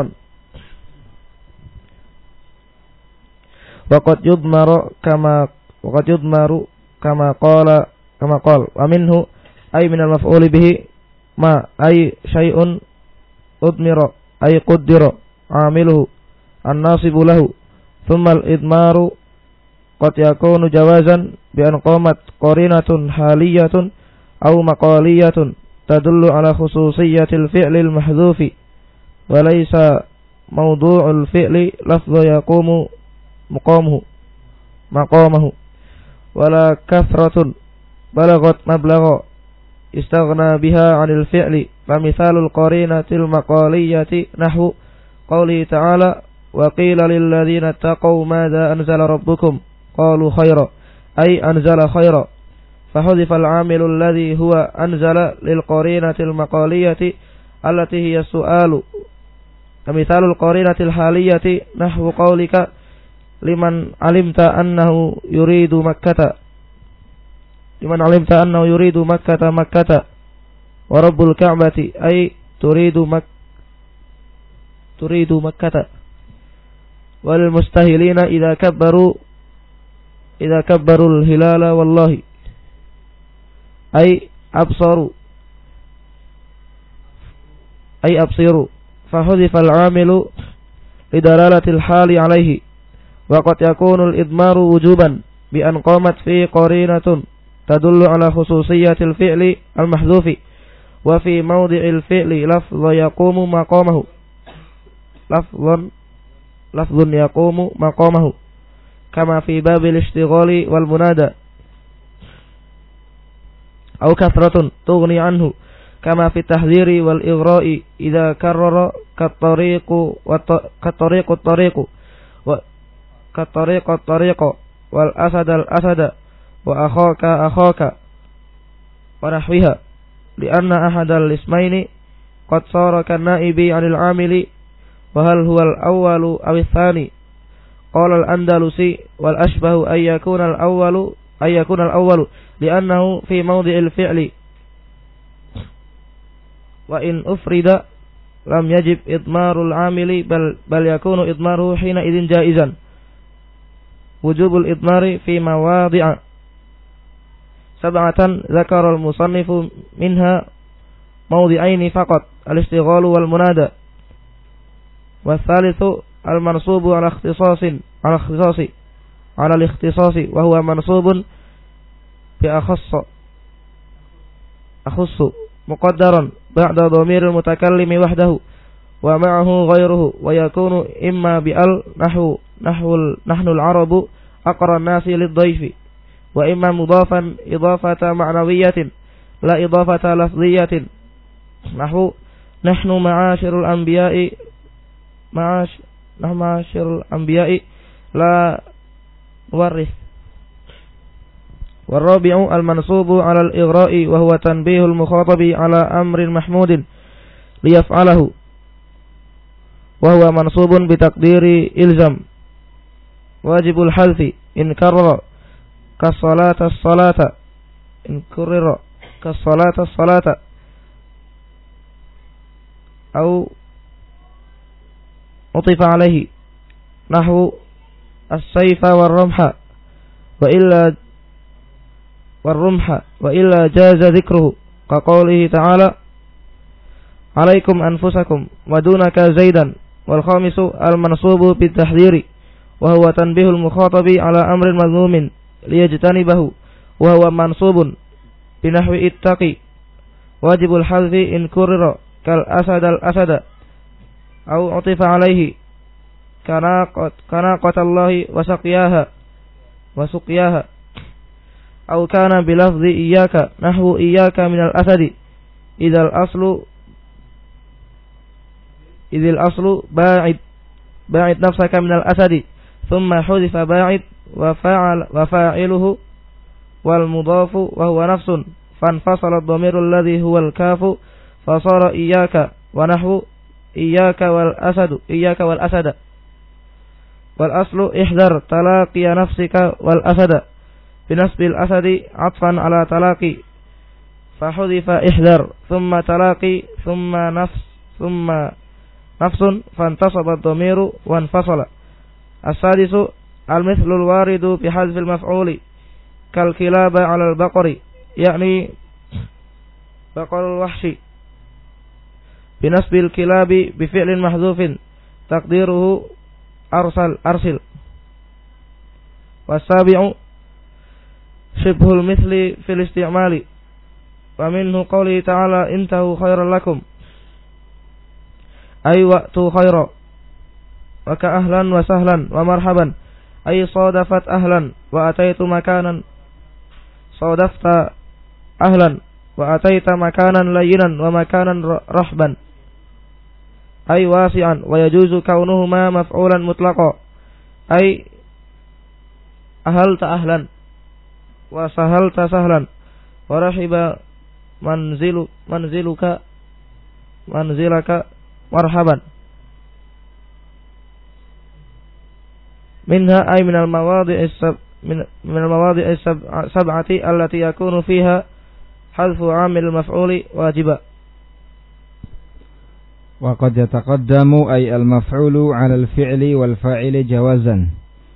Waqad yudmaru kama waqad yudmaru kama qala kama qala wa minhu ay min al-maf'ul bihi ma ay syai'un udmira ay qaddara 'amiluhu an-nasibu lahu thumma al-idmaru qad yakunu jawazan bi an qamat qarinatun haliyatun aw maqaliyatun tadullu ala khususiyatil fi'li al-mahdhufi wa laysa mawdu'ul fi'li lafdhu yaqumu مقامه مقامه ولا كثرة بلغت مبلغ استغنى بها عن الفعل فمثال القرينة المقالية نحو قوله تعالى وقيل للذين اتقوا ماذا أنزل ربكم قالوا خيرا أي أنزل خيرا فحذف العامل الذي هو أنزل للقرينة المقالية التي هي السؤال kamithalul qarinatil haliyati nahwu qaulika liman alimta annahu yuridu makkata liman alimta annahu yuridu makkata makkata wa rabbul ka'bati ay turidu mak turidu makkata wal mustahilina idza kabbaru idza kabbarul hilala wallahi ay absaru ay absiru فحذف العامل لدلالة الحال عليه وقد يكون الإضمار وجوبا بأن قامت فيه قرينة تدل على خصوصية الفعل المحذوف وفي موضع الفعل لفظ يقوم مقامه لفظ لفظ يقوم مقامه كما في باب الاشتغال والمنادى أو كثرة تغني عنه كما في التحذير والإغراء إذا كرر كالطريق كالطريق الطريق كالطريق الطريق والأسد الأسد وأخاك أخاك ونحوها لأن أحد الاسمين قد صار كالنائب عن العامل وهل هو الأول أو الثاني قال الأندلسي والأشبه أن يكون الأول أن يكون الأول لأنه في موضع الفعل وإن أفرد لم يجب إضمار العامل بل, بل يكون إضماره حينئذ جائزا وجوب الإضمار في مواضع سبعة ذكر المصنف منها موضعين فقط الاشتغال والمنادى والثالث المنصوب على اختصاص على اختصاص على الاختصاص وهو منصوب بأخص أخص مقدرا بعد ضمير المتكلم وحده ومعه غيره ويكون إما بأل نحو نحو نحن العرب أقرى الناس للضيف وإما مضافا إضافة معنوية لا إضافة لفظية نحو نحن معاشر الأنبياء معاش نحن معاشر الأنبياء لا نورث. والرابع المنصوب على الإغراء وهو تنبيه المخاطب على أمر محمود ليفعله وهو منصوب بتقدير إلزم واجب الحذف إن كرر كالصلاة الصلاة إن كرر كالصلاة الصلاة أو عطف عليه نحو السيف والرمح وإلا والرمح وإلا جاز ذكره كقوله تعالى عليكم أنفسكم ودونك زيدا. والخامس المنصوب بالتحذير وهو تنبيه المخاطب على أمر مذموم ليجتنبه وهو منصوب بنحو اتقي واجب الحذف إن كرر كالأسد الأسد أو عطف عليه كناقة, كناقة الله وسقياها وسقياها أو كان بلفظ إياك نحو إياك من الأسد إذا الأصل إذ الأصل باعد باعد نفسك من الأسد ثم حذف باعد وفاعل وفاعله والمضاف وهو نفس فانفصل الضمير الذي هو الكاف فصار إياك ونحو إياك والأسد إياك والأسد. والأصل احذر تلاقي نفسك والأسد بنسب الأسد عطفا على تلاقي فحذف احذر ثم تلاقي ثم نفس ثم نفس فانتصب الضمير وانفصل. السادس المثل الوارد بحذف المفعول كالكلاب على البقر يعني بقر الوحش بنسب الكلاب بفعل محذوف تقديره أرسل أرسل. والسابع شبه المثل في الاستعمال ومنه قوله تعالى انتهوا خيرا لكم أي وأتوا خيرا وكأهلا وسهلا ومرحبا أي صادفت أهلا وأتيت مكانا صادفت أهلا وأتيت مكانا لينا ومكانا رحبا أي واسعا. ويجوز كونهما مفعولا مطلقا أي أهلت أهلا وسهلت سهلا ورحب منزل منزلك منزلك مرحبا minha ay minal mawadi'is sab minal mawadi'is sab'ati allati yakunu fiha hadfu 'amil maf'uli wajiba. Wa qad yataqaddamu ay al-maf'ulu 'ala al-fi'li wal fa'ili jawazan.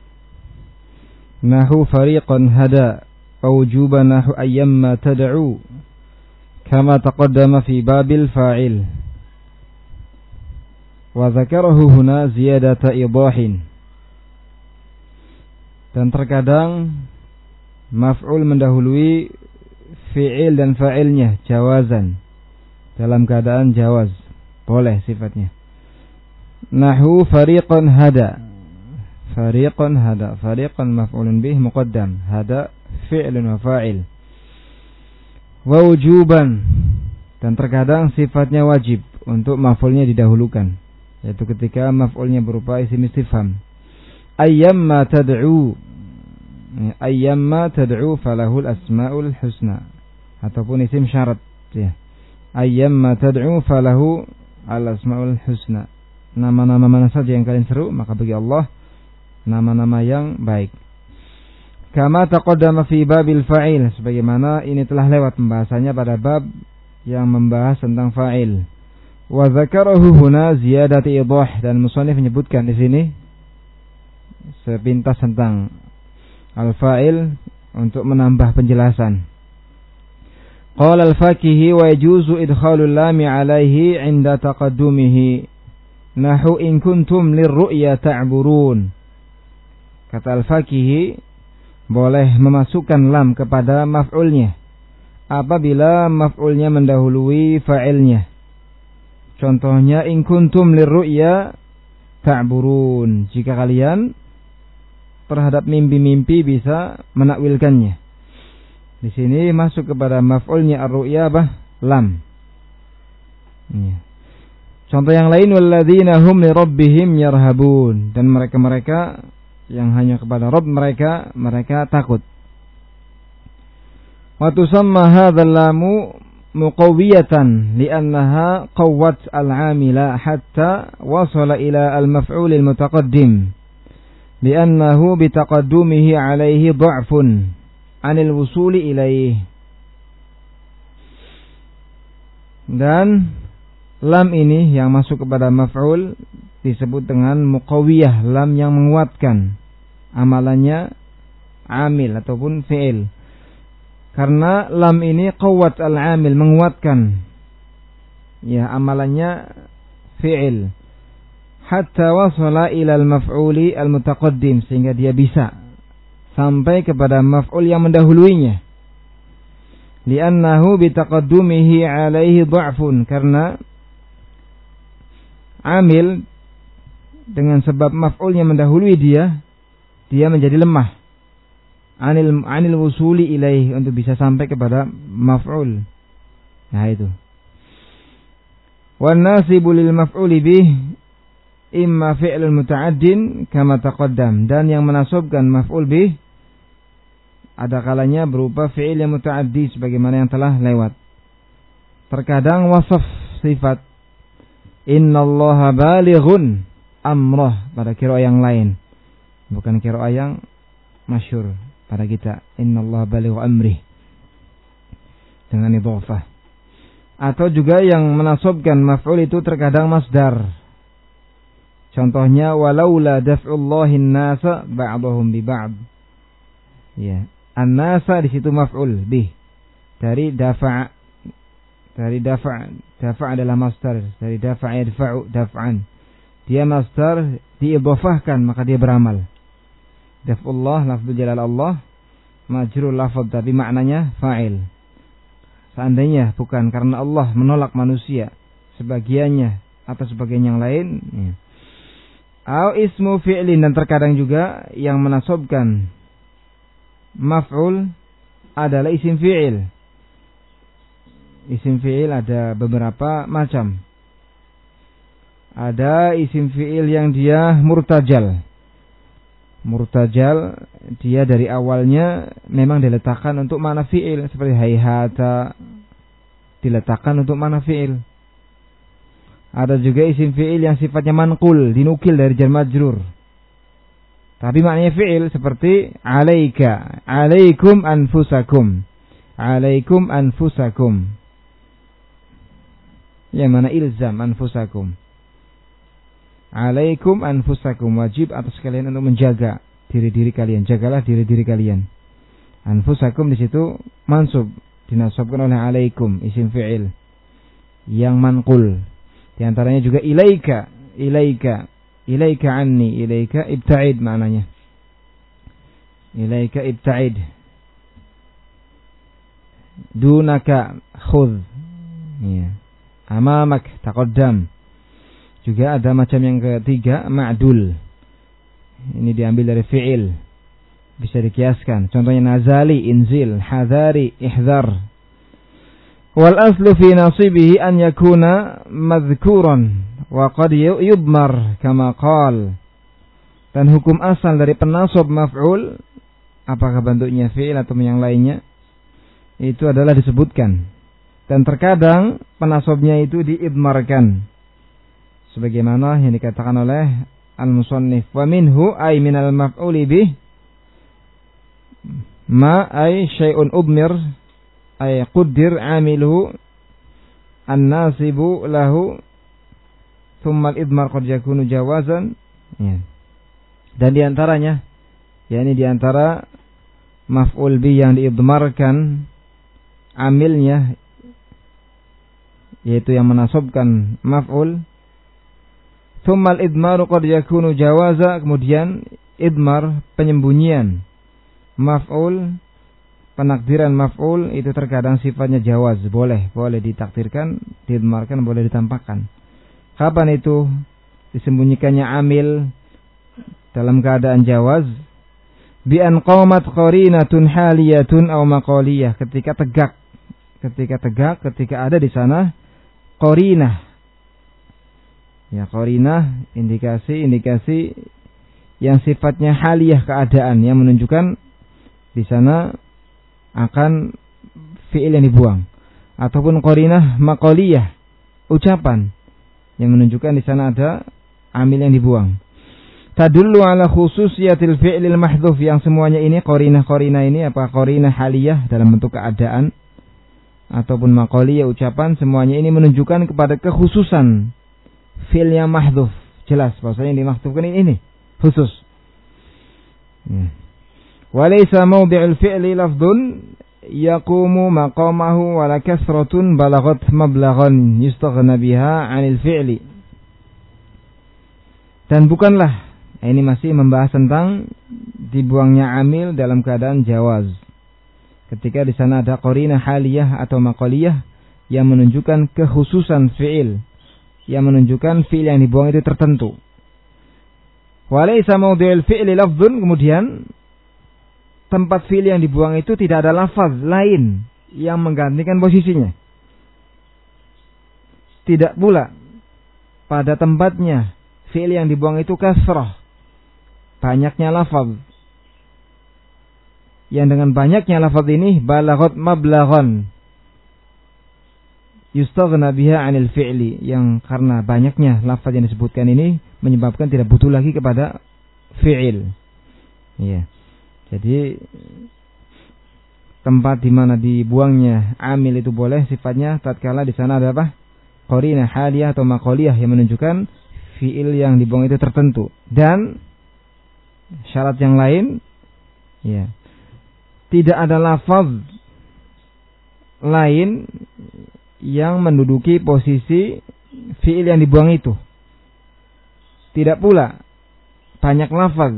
Nahu fariqan hada wa wujuban nahu ayyamma tad'u kama taqaddama fi babil fa'il. Wa dzakarahu huna ziyadata idahin. Dan terkadang maf'ul mendahului fi'il dan fa'ilnya jawazan, dalam keadaan jawaz, boleh sifatnya. Nahu fariqan hada, fariqan hada, fariqan maf'ulun bih muqaddam, hada fi'lun wa fa'il. Wa wujuban, dan terkadang sifatnya wajib untuk maf'ulnya didahulukan, yaitu ketika maf'ulnya berupa isim istifham. Ayyamma tad'u, ayyamma tad'u falahul asmaul husna, ataupun isim syarat ya. Ayyamma tad'u falahu al asmaul husna. Nama-nama mana saja yang kalian seru, maka bagi Allah nama-nama yang baik. Kama taqaddama fi babil fa'il, sebagaimana ini telah lewat pembahasannya pada bab yang membahas tentang fa'il. Wa dzakarahu huna ziyadati idah, dan musannif menyebutkan di sini sepintas tentang al-fa'il untuk menambah penjelasan. Qala al-fakihi wa yajuzu idkhalul lami alaihi 'inda taqaddumihi nahu in kuntum lirru'ya ta'burun. Kata al-fakihi, boleh memasukkan lam kepada maf'ulnya apabila maf'ulnya mendahului fa'ilnya. Contohnya in kuntum lirru'ya ta'burun, jika kalian terhadap mimpi-mimpi bisa menakwilkannya. Di sini masuk kepada maf'ulnya ar-ru'ya bah lam. Ya. Contoh yang lain, walladzina hum li rabbihim yarhabun, dan mereka-mereka yang hanya kepada Rabb mereka mereka takut. Wa tusamma hadzal lamu muqawwiyatan li'annaha qawwat al-'amila hatta wasala ila al-maf'ul al-mutaqaddim. Li'annahu bitaqaddumihi alaihi dha'fun 'anil wusuli ilaihi. Dan lam ini yang masuk kepada maf'ul disebut dengan muqawiyah, lam yang menguatkan amalannya amil ataupun fi'il. Karena lam ini qawwat al-amil, menguatkan ya amalannya fi'il. Hatta wasala ilal maf'uli al-mutaqaddim, sehingga dia bisa sampai kepada maf'ul yang mendahuluinya. Li'annahu bitaqaddumihi alaihi dha'fun, karena amil dengan sebab maf'ulnya mendahului dia, dia menjadi lemah. Anil anil wusuli ilaih, untuk bisa sampai kepada maf'ul. Nah itu. Wan nasibu lil maf'uli bih imma fi'lun muta'addin kama taqaddam, dan yang menasabkan maf'ul bih ada kalanya berupa fi'il yang muta'addi sebagaimana yang telah lewat. Terkadang wasaf sifat innallaha balighun amrah pada qiraah yang lain, bukan qiraah yang masyhur pada kita, innallaha balighu amri dengan idhofah. Atau juga yang menasabkan maf'ul itu terkadang masdar. Contohnya walaula daf'ullahin nasa ba'dahum bi ba'd. Ya, an-nasa di situ maf'ul bih dari dafa', dari dafa', dafa' adalah masdar, dari dafa' yadfa'u daf'an. Dia masdar diidhafahkan maka dia beramal. Daf'ullah lafzul jalal Allah, majrur lafaz tapi maknanya fa'il. Seandainya bukan karena Allah menolak manusia sebagiannya atau sebagian yang lain, ya. Au ismu fi'lin, dan terkadang juga yang menasabkan maf'ul adalah isim fi'il. Isim fi'il ada beberapa macam. Ada isim fi'il yang dia murtajal. Murtajal dia dari awalnya memang diletakkan untuk makna fi'il, seperti hayhata diletakkan untuk makna fi'il. Ada juga isim fi'il yang sifatnya manqul, dinukil dari jar majrur. Tapi maknanya fi'il seperti alaika, alaikum anfusakum, alaikum anfusakum. Yang mana ilzam anfusakum. Alaikum anfusakum, wajib atas kalian untuk menjaga diri-diri kalian. Jagalah diri-diri kalian. Anfusakum di situ mansub, dinasabkan oleh alaikum, isim fi'il yang manqul. Di antaranya juga ilaika, ilaika, ilaika anni, ilaika ibta'id maknanya. Ilaika ibta'id. Dunaka khudh. Ya. Amamak taqaddam. Juga ada macam yang ketiga, ma'dul. Ini diambil dari fi'il. Bisa dikiaskan. Contohnya nazali, inzil, hadari, ihdhar. Wal aslu fi nasibihi an yakuna madhkuran wa qad yudmar kama qal. Dan hukum asal dari penasab maf'ul, apakah bentuknya fi'il atau yang lainnya, itu adalah disebutkan. Dan terkadang penasabnya itu diidmarkan, sebagaimana yang dikatakan oleh al-musannif, wa minhu ay minal maf'uli bih ma ay syai'un udmir ay quddir amiluhu an-nasibu lahu thumma al-idmar qad yakunu jawazan. Ya. Dan diantaranya, yakni diantara maf'ul bih yang diidmarkan amilnya, yaitu yang menasabkan maf'ul, thumma al-idmaru qad yakunu jawaza, kemudian idmar penyembunyian maf'ul, penakdiran maf'ul itu terkadang sifatnya jawaz, boleh, boleh ditakdirkan, diidmarkan, boleh ditampakkan. Kapan itu disembunyikannya amil dalam keadaan jawaz? Bi an qamat qarinatun haliyatun aw maqaliyah, ketika tegak, ketika tegak, ketika ada di sana qarinah. Ya, qarinah indikasi-indikasi yang sifatnya haliyah, keadaan yang menunjukkan di sana akan fi'il yang dibuang, ataupun qarinah maqaliyah, ucapan yang menunjukkan di sana ada amil yang dibuang. Tadullu ala khususiyatil fi'lil mahdhuf, yang semuanya ini qarinah-qarinah ini apa qarinah haliyah dalam bentuk keadaan ataupun maqaliyah ucapan, semuanya ini menunjukkan kepada kekhususan fi'il yang mahdhuf. Jelas bahwasanya yang dimahdhufkan ini, ini khusus. Ya. Walaysa mawdi'ul fi'li lafdhun yaqumu maqamahu wala kasratun balaghat mablaghan yustaghna biha 'anil fi'li. Dan bukanlah, ini masih membahas tentang dibuangnya amil dalam keadaan jawaz, ketika di sana ada qarinah haliyah atau maqaliyah yang menunjukkan kekhususan fi'il, yang menunjukkan fi'il yang dibuang itu tertentu. Walaysa mawdi'ul fi'li lafdhun, kemudian tempat fi'il yang dibuang itu tidak ada lafaz lain yang menggantikan posisinya. Tidak pula pada tempatnya fi'il yang dibuang itu kasrah, banyaknya lafaz, yang dengan banyaknya lafaz ini balaghat mablaghan yustaghna biha 'anil fi'li, yang karena banyaknya lafaz yang disebutkan ini menyebabkan tidak butuh lagi kepada fi'il. Ya. Jadi tempat di mana dibuangnya amil itu boleh sifatnya tatkala di sana ada apa? Qarinah haliyah atau maqaliyah yang menunjukkan fi'il yang dibuang itu tertentu. Dan syarat yang lain, ya, tidak ada lafaz lain yang menduduki posisi fi'il yang dibuang itu. Tidak pula banyak lafaz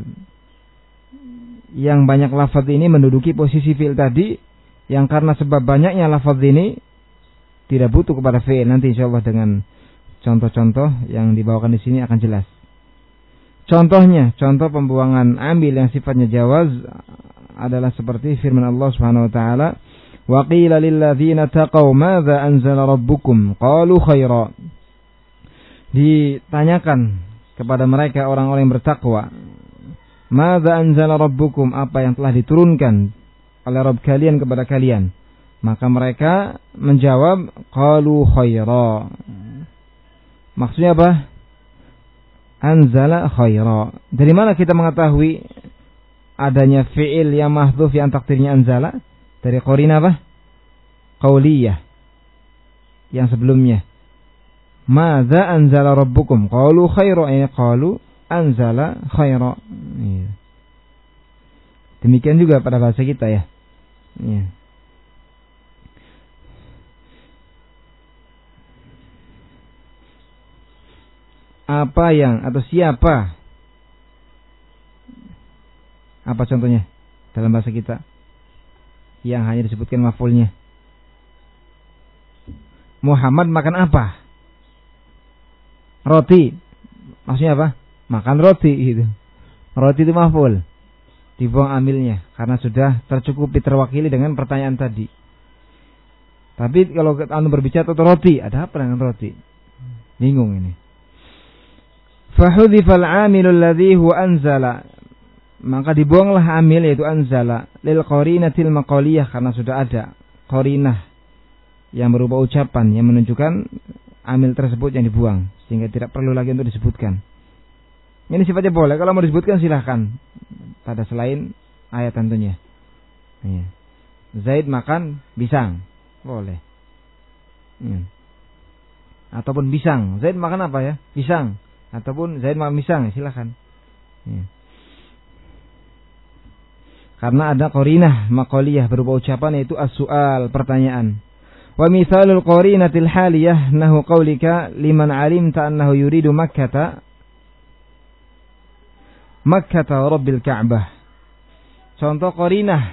yang banyak lafaz ini menduduki posisi fi'il tadi, yang karena sebab banyaknya lafaz ini tidak butuh kepada fi'il. Nanti insyaallah dengan contoh-contoh yang dibawakan di sini akan jelas. Contohnya, contoh pembuangan amil yang sifatnya jawaz adalah seperti firman Allah Subhanahu wa taala, "Wa qila lil ladzina taqaw madza anzala rabbukum qalu khaira." Ditanyakan kepada mereka orang-orang yang bertakwa, "Madza anzala rabbukum?" apa yang telah diturunkan oleh Rabb kalian kepada kalian. Maka mereka menjawab, qalu khaira. Maksudnya apa? anzala khaira. Dari mana kita mengetahui adanya fi'il yang mahdhuf yang takdirnya anzala? Dari qarinah apa? Qauliyah yang sebelumnya. Madza anzala rabbukum? Qalu khaira, ya qalu anzala khaira. Ya. Demikian juga pada bahasa kita ya. Ya. Apa yang atau siapa? Apa contohnya dalam bahasa kita yang hanya disebutkan maf'ulnya? Muhammad makan apa? Roti. Maksudnya apa? Makan roti gitu. Roti itu maf'ul. Dibuang amilnya karena sudah tercukupi terwakili dengan pertanyaan tadi. Tapi kalau anda berbicara tentang roti, ada apa dengan roti? Bingung ini. Fahudhifal amilul ladzi huwa anzala. Maka dibuanglah amil yaitu anzala lil qarinatil maqaliyah karena sudah ada qarinah yang berupa ucapan yang menunjukkan amil tersebut yang dibuang sehingga tidak perlu lagi untuk disebutkan. Ini sifatnya boleh, kalau mau disebutkan silahkan pada selain ayat tentunya. Ya. Zaid makan pisang, boleh. Ya. Ataupun pisang, Zaid makan apa ya? Pisang. Ataupun Zaid makan pisang, silahkan. Ya. Karena ada qarinah maqaliyah berupa ucapan yaitu as-su'al, pertanyaan. Wa mithalul qarinatil haliyah nahu qaulika liman alimta annahu yuridu Makkah Makkah rabbil Ka'bah. Contoh qarinah.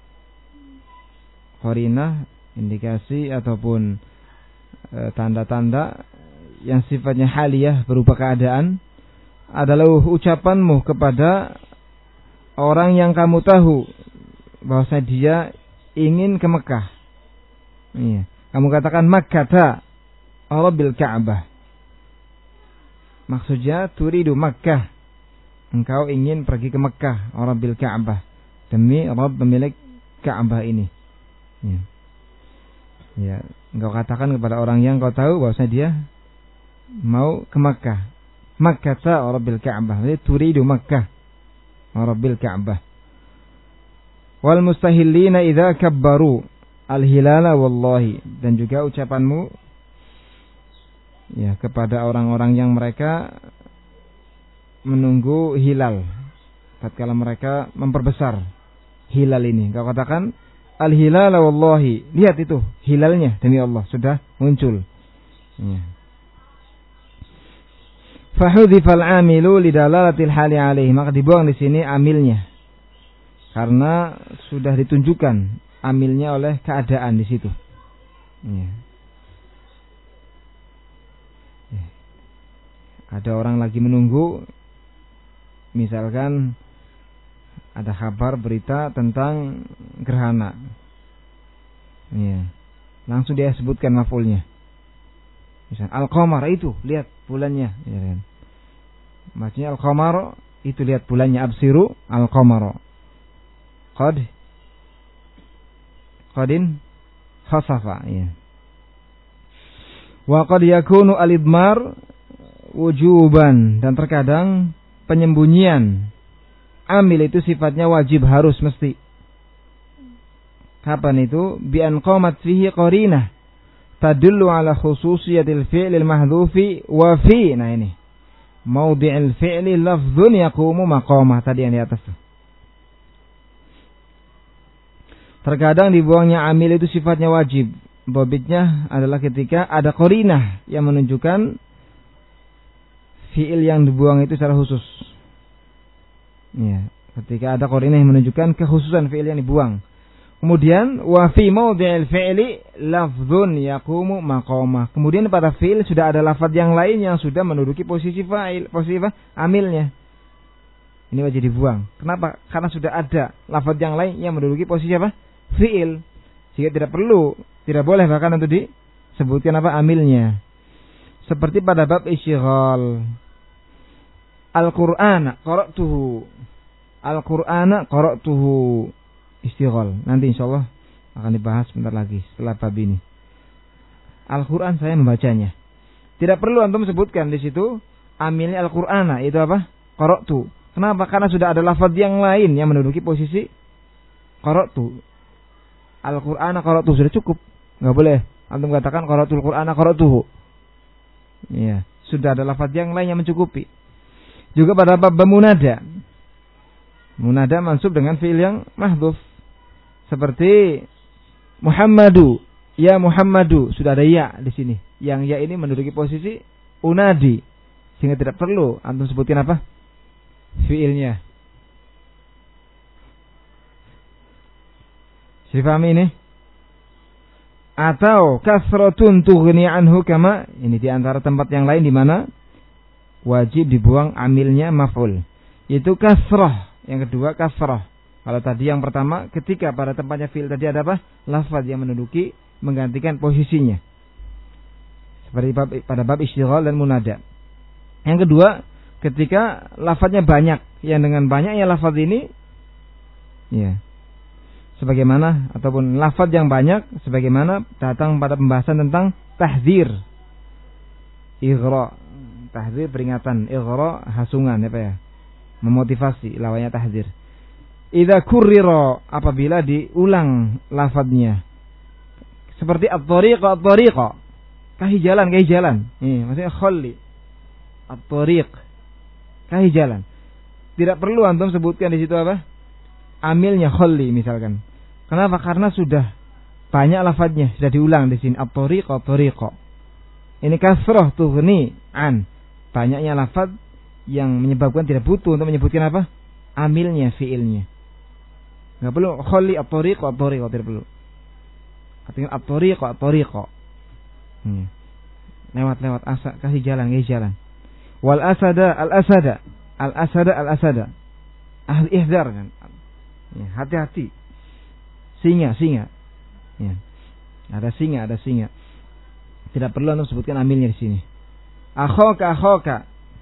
Qarinah indikasi ataupun e, tanda-tanda yang sifatnya haliyah berupa keadaan adalah ucapanmu kepada orang yang kamu tahu bahwa dia ingin ke Mekah. Iya. Kamu katakan Makkah rabbil Ka'bah. Maksudnya turidu Makkah. Engkau ingin pergi ke Mekah rabbil Ka'bah. Demi Rabb pemilik Ka'bah ini. Ya. Ya, engkau katakan kepada orang yang kau tahu bahwa dia mau ke Mekah. Makkah rabbil Ka'bah. Jadi turidu Makkah rabbil Ka'bah. Wal mustahillina idza kabbaru al-hilala wallahi. Dan juga ucapanmu ya kepada orang-orang yang mereka menunggu hilal tatkala mereka memperbesar hilal ini. Kau katakan al-hilala wallahi. Lihat itu hilalnya demi Allah sudah muncul. Ya. Fahudhifal amilu lidalalatil hali alaihi. Maka dibuang di sini amilnya karena sudah ditunjukkan amilnya oleh keadaan di situ. Ya. Ya. Ada orang lagi menunggu, misalkan ada kabar berita tentang gerhana. Ya. Langsung dia sebutkan maf'ulnya. Misal al-qamar itu lihat bulannya, ya kan. Maksudnya al-qamar itu lihat bulannya, absiru al-qamar. Qad qadin khasafa, ya. Wa qad yakunu al-idmar wujuban, dan terkadang penyembunyian amil itu sifatnya wajib, harus, mesti. Kapan itu? Bi an qamat fihi qarinah tadullu ala khususiyatil fi'lil mahdhufi wa fi. Nah ini maudhi'il fi'li lafdzun yaqumu maqamah, tadi yang di atas tuh. Terkadang dibuangnya amil itu sifatnya wajib. Bobitnya adalah ketika ada qarinah yang menunjukkan fi'il yang dibuang itu secara khusus. Ya, ketika ada qarinah yang menunjukkan kekhususan fi'il yang dibuang. Kemudian wa fi maudhi'il fi'li lafdzun yaqumu maqamah. Kemudian pada fi'il sudah ada lafaz yang lain yang sudah menduduki posisi fa'il, posisi apa? Amilnya. Ini wajib dibuang. Kenapa? Karena sudah ada lafaz yang lain yang menduduki posisi apa? Fi'il. Sehingga tidak perlu, tidak boleh bahkan untuk disebutkan apa? Amilnya. Seperti pada bab isyighal. Al-Qur'ana qara'tuhu. Al-Qur'ana qara'tuhu. Istighal. Nanti insyaallah akan dibahas sebentar lagi setelah bab ini. Al-Qur'an saya membacanya. Tidak perlu antum sebutkan di situ amilnya Al-Qur'ana, itu apa? Qara'tu. Kenapa? Karena sudah ada lafaz yang lain yang menduduki posisi qara'tu. Al-Qur'ana qara'tu sudah cukup. Enggak boleh antum katakan qara'tul Qur'ana qara'tuhu. Iya, sudah ada lafaz yang lain yang mencukupi. Juga pada bab munada. Munada mansub dengan fi'il yang mahdhuf. Seperti Muhammadu, ya Muhammadu, sudah ada ya di sini. Yang ya ini menduduki posisi unadi, sehingga tidak perlu antum sebutin apa? Fi'ilnya. Saya pahami ini? Atau kasratun tughni anhu kama, ini di antara tempat yang lain di mana wajib dibuang amilnya maf'ul. Itu kasrah, yang kedua kasrah. Kalau tadi yang pertama ketika pada tempatnya fi'il tadi ada apa? Lafaz yang menduduki menggantikan posisinya. Seperti bab, pada bab istighal dan munada. Yang kedua, ketika lafaznya banyak, yang dengan banyaknya lafaz ini ya sebagaimana ataupun lafaz yang banyak sebagaimana datang pada pembahasan tentang tahdzir. Ighra, tahdzir peringatan, ighra hasungan apa ya? Memotivasi, lawannya tahdzir. Idza kurrira, apabila diulang lafadznya. Seperti at-tariqa at-tariqa. Kahi jalan, kahi jalan. Ini maksudnya khalli. At-tariq. Kahi jalan. Tidak perlu antum sebutkan di situ apa? Amilnya khalli misalkan. Kenapa? Karena sudah banyak lafadznya, sudah diulang di sini. At-tariqa at-tariqa. Ini kasrah tughni an. Banyaknya lafadz yang menyebabkan tidak butuh untuk menyebutkan apa? Amilnya, fiilnya. Enggak perlu khalli at-tariqa at-tariqa, tidak perlu. Artinya at-tariqa at-tariqa. Hmm. Lewat-lewat asa, kasih jalan, kasih jalan. Wal asada al-asada, al-asada al-asada. Ahli ihdar kan. Ya, hati-hati. Singa, singa. Ya. Ada singa, ada singa. Tidak perlu untuk sebutkan amilnya di sini. Akhaka, akhaka.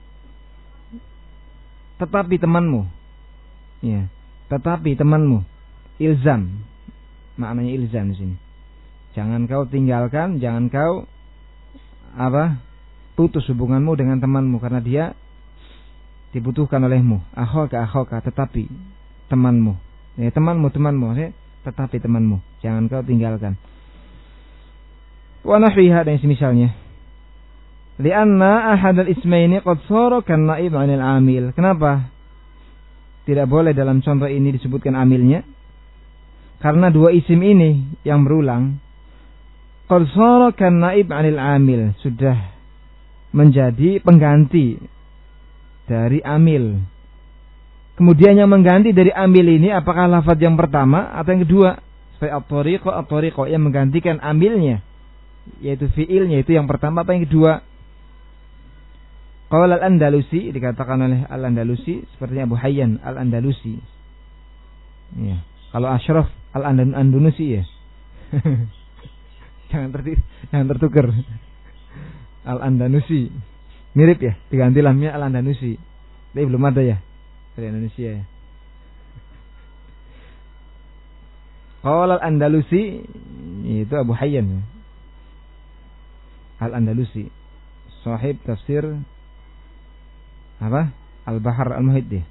Tetapi temanmu. Ya. Tetapi temanmu. Ilzam. Maknanya ilzam di sini. Jangan kau tinggalkan, jangan kau apa? Putus hubunganmu dengan temanmu karena dia dibutuhkan olehmu. Akhaka, akhaka, tetapi temanmu. Ya, temanmu, temanmu, maksudnya tetapi temanmu, jangan kau tinggalkan. Wa nahwiha, dan semisalnya. Lianna ahad al-ismaini qad sara kan naib 'anil amil. Kenapa tidak boleh dalam contoh ini disebutkan amilnya? Karena dua isim ini yang berulang qad sara kan naib 'anil amil, sudah menjadi pengganti dari amil. Kemudian yang mengganti dari amil ini apakah lafaz yang pertama atau yang kedua? Seperti at-tariqa, at-tariqa yang menggantikan amilnya, yaitu fiilnya, itu yang pertama atau yang kedua? Qala al-Andalusi, dikatakan oleh al-Andalusi, sepertinya Abu Hayyan al-Andalusi. Ya. Kalau Ashraf al-Andalusi ya. jangan terti, jangan tertukar. Al-Andalusi. Mirip ya, diganti lamnya al-Andalusi. Tapi belum ada ya dari Indonesia ya. Qala al-Andalusi, itu Abu Hayyan al-Andalusi, sahib tafsir apa? Al-Bahr al-Muhit dia.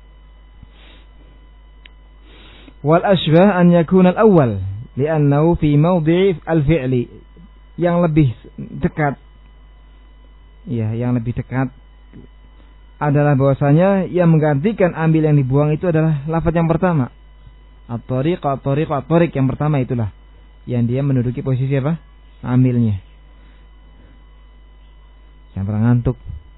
Wal ashbah an yakuna al-awwal li'annahu fi mawdi'i al-fi'li, yang lebih dekat ya, yang lebih dekat adalah bahwasanya yang menggantikan ambil yang dibuang itu adalah lafaz yang pertama. At-tariqa, at-tariqa, at-tariq yang pertama itulah yang dia menduduki posisi apa? Amilnya. Jangan pernah ngantuk.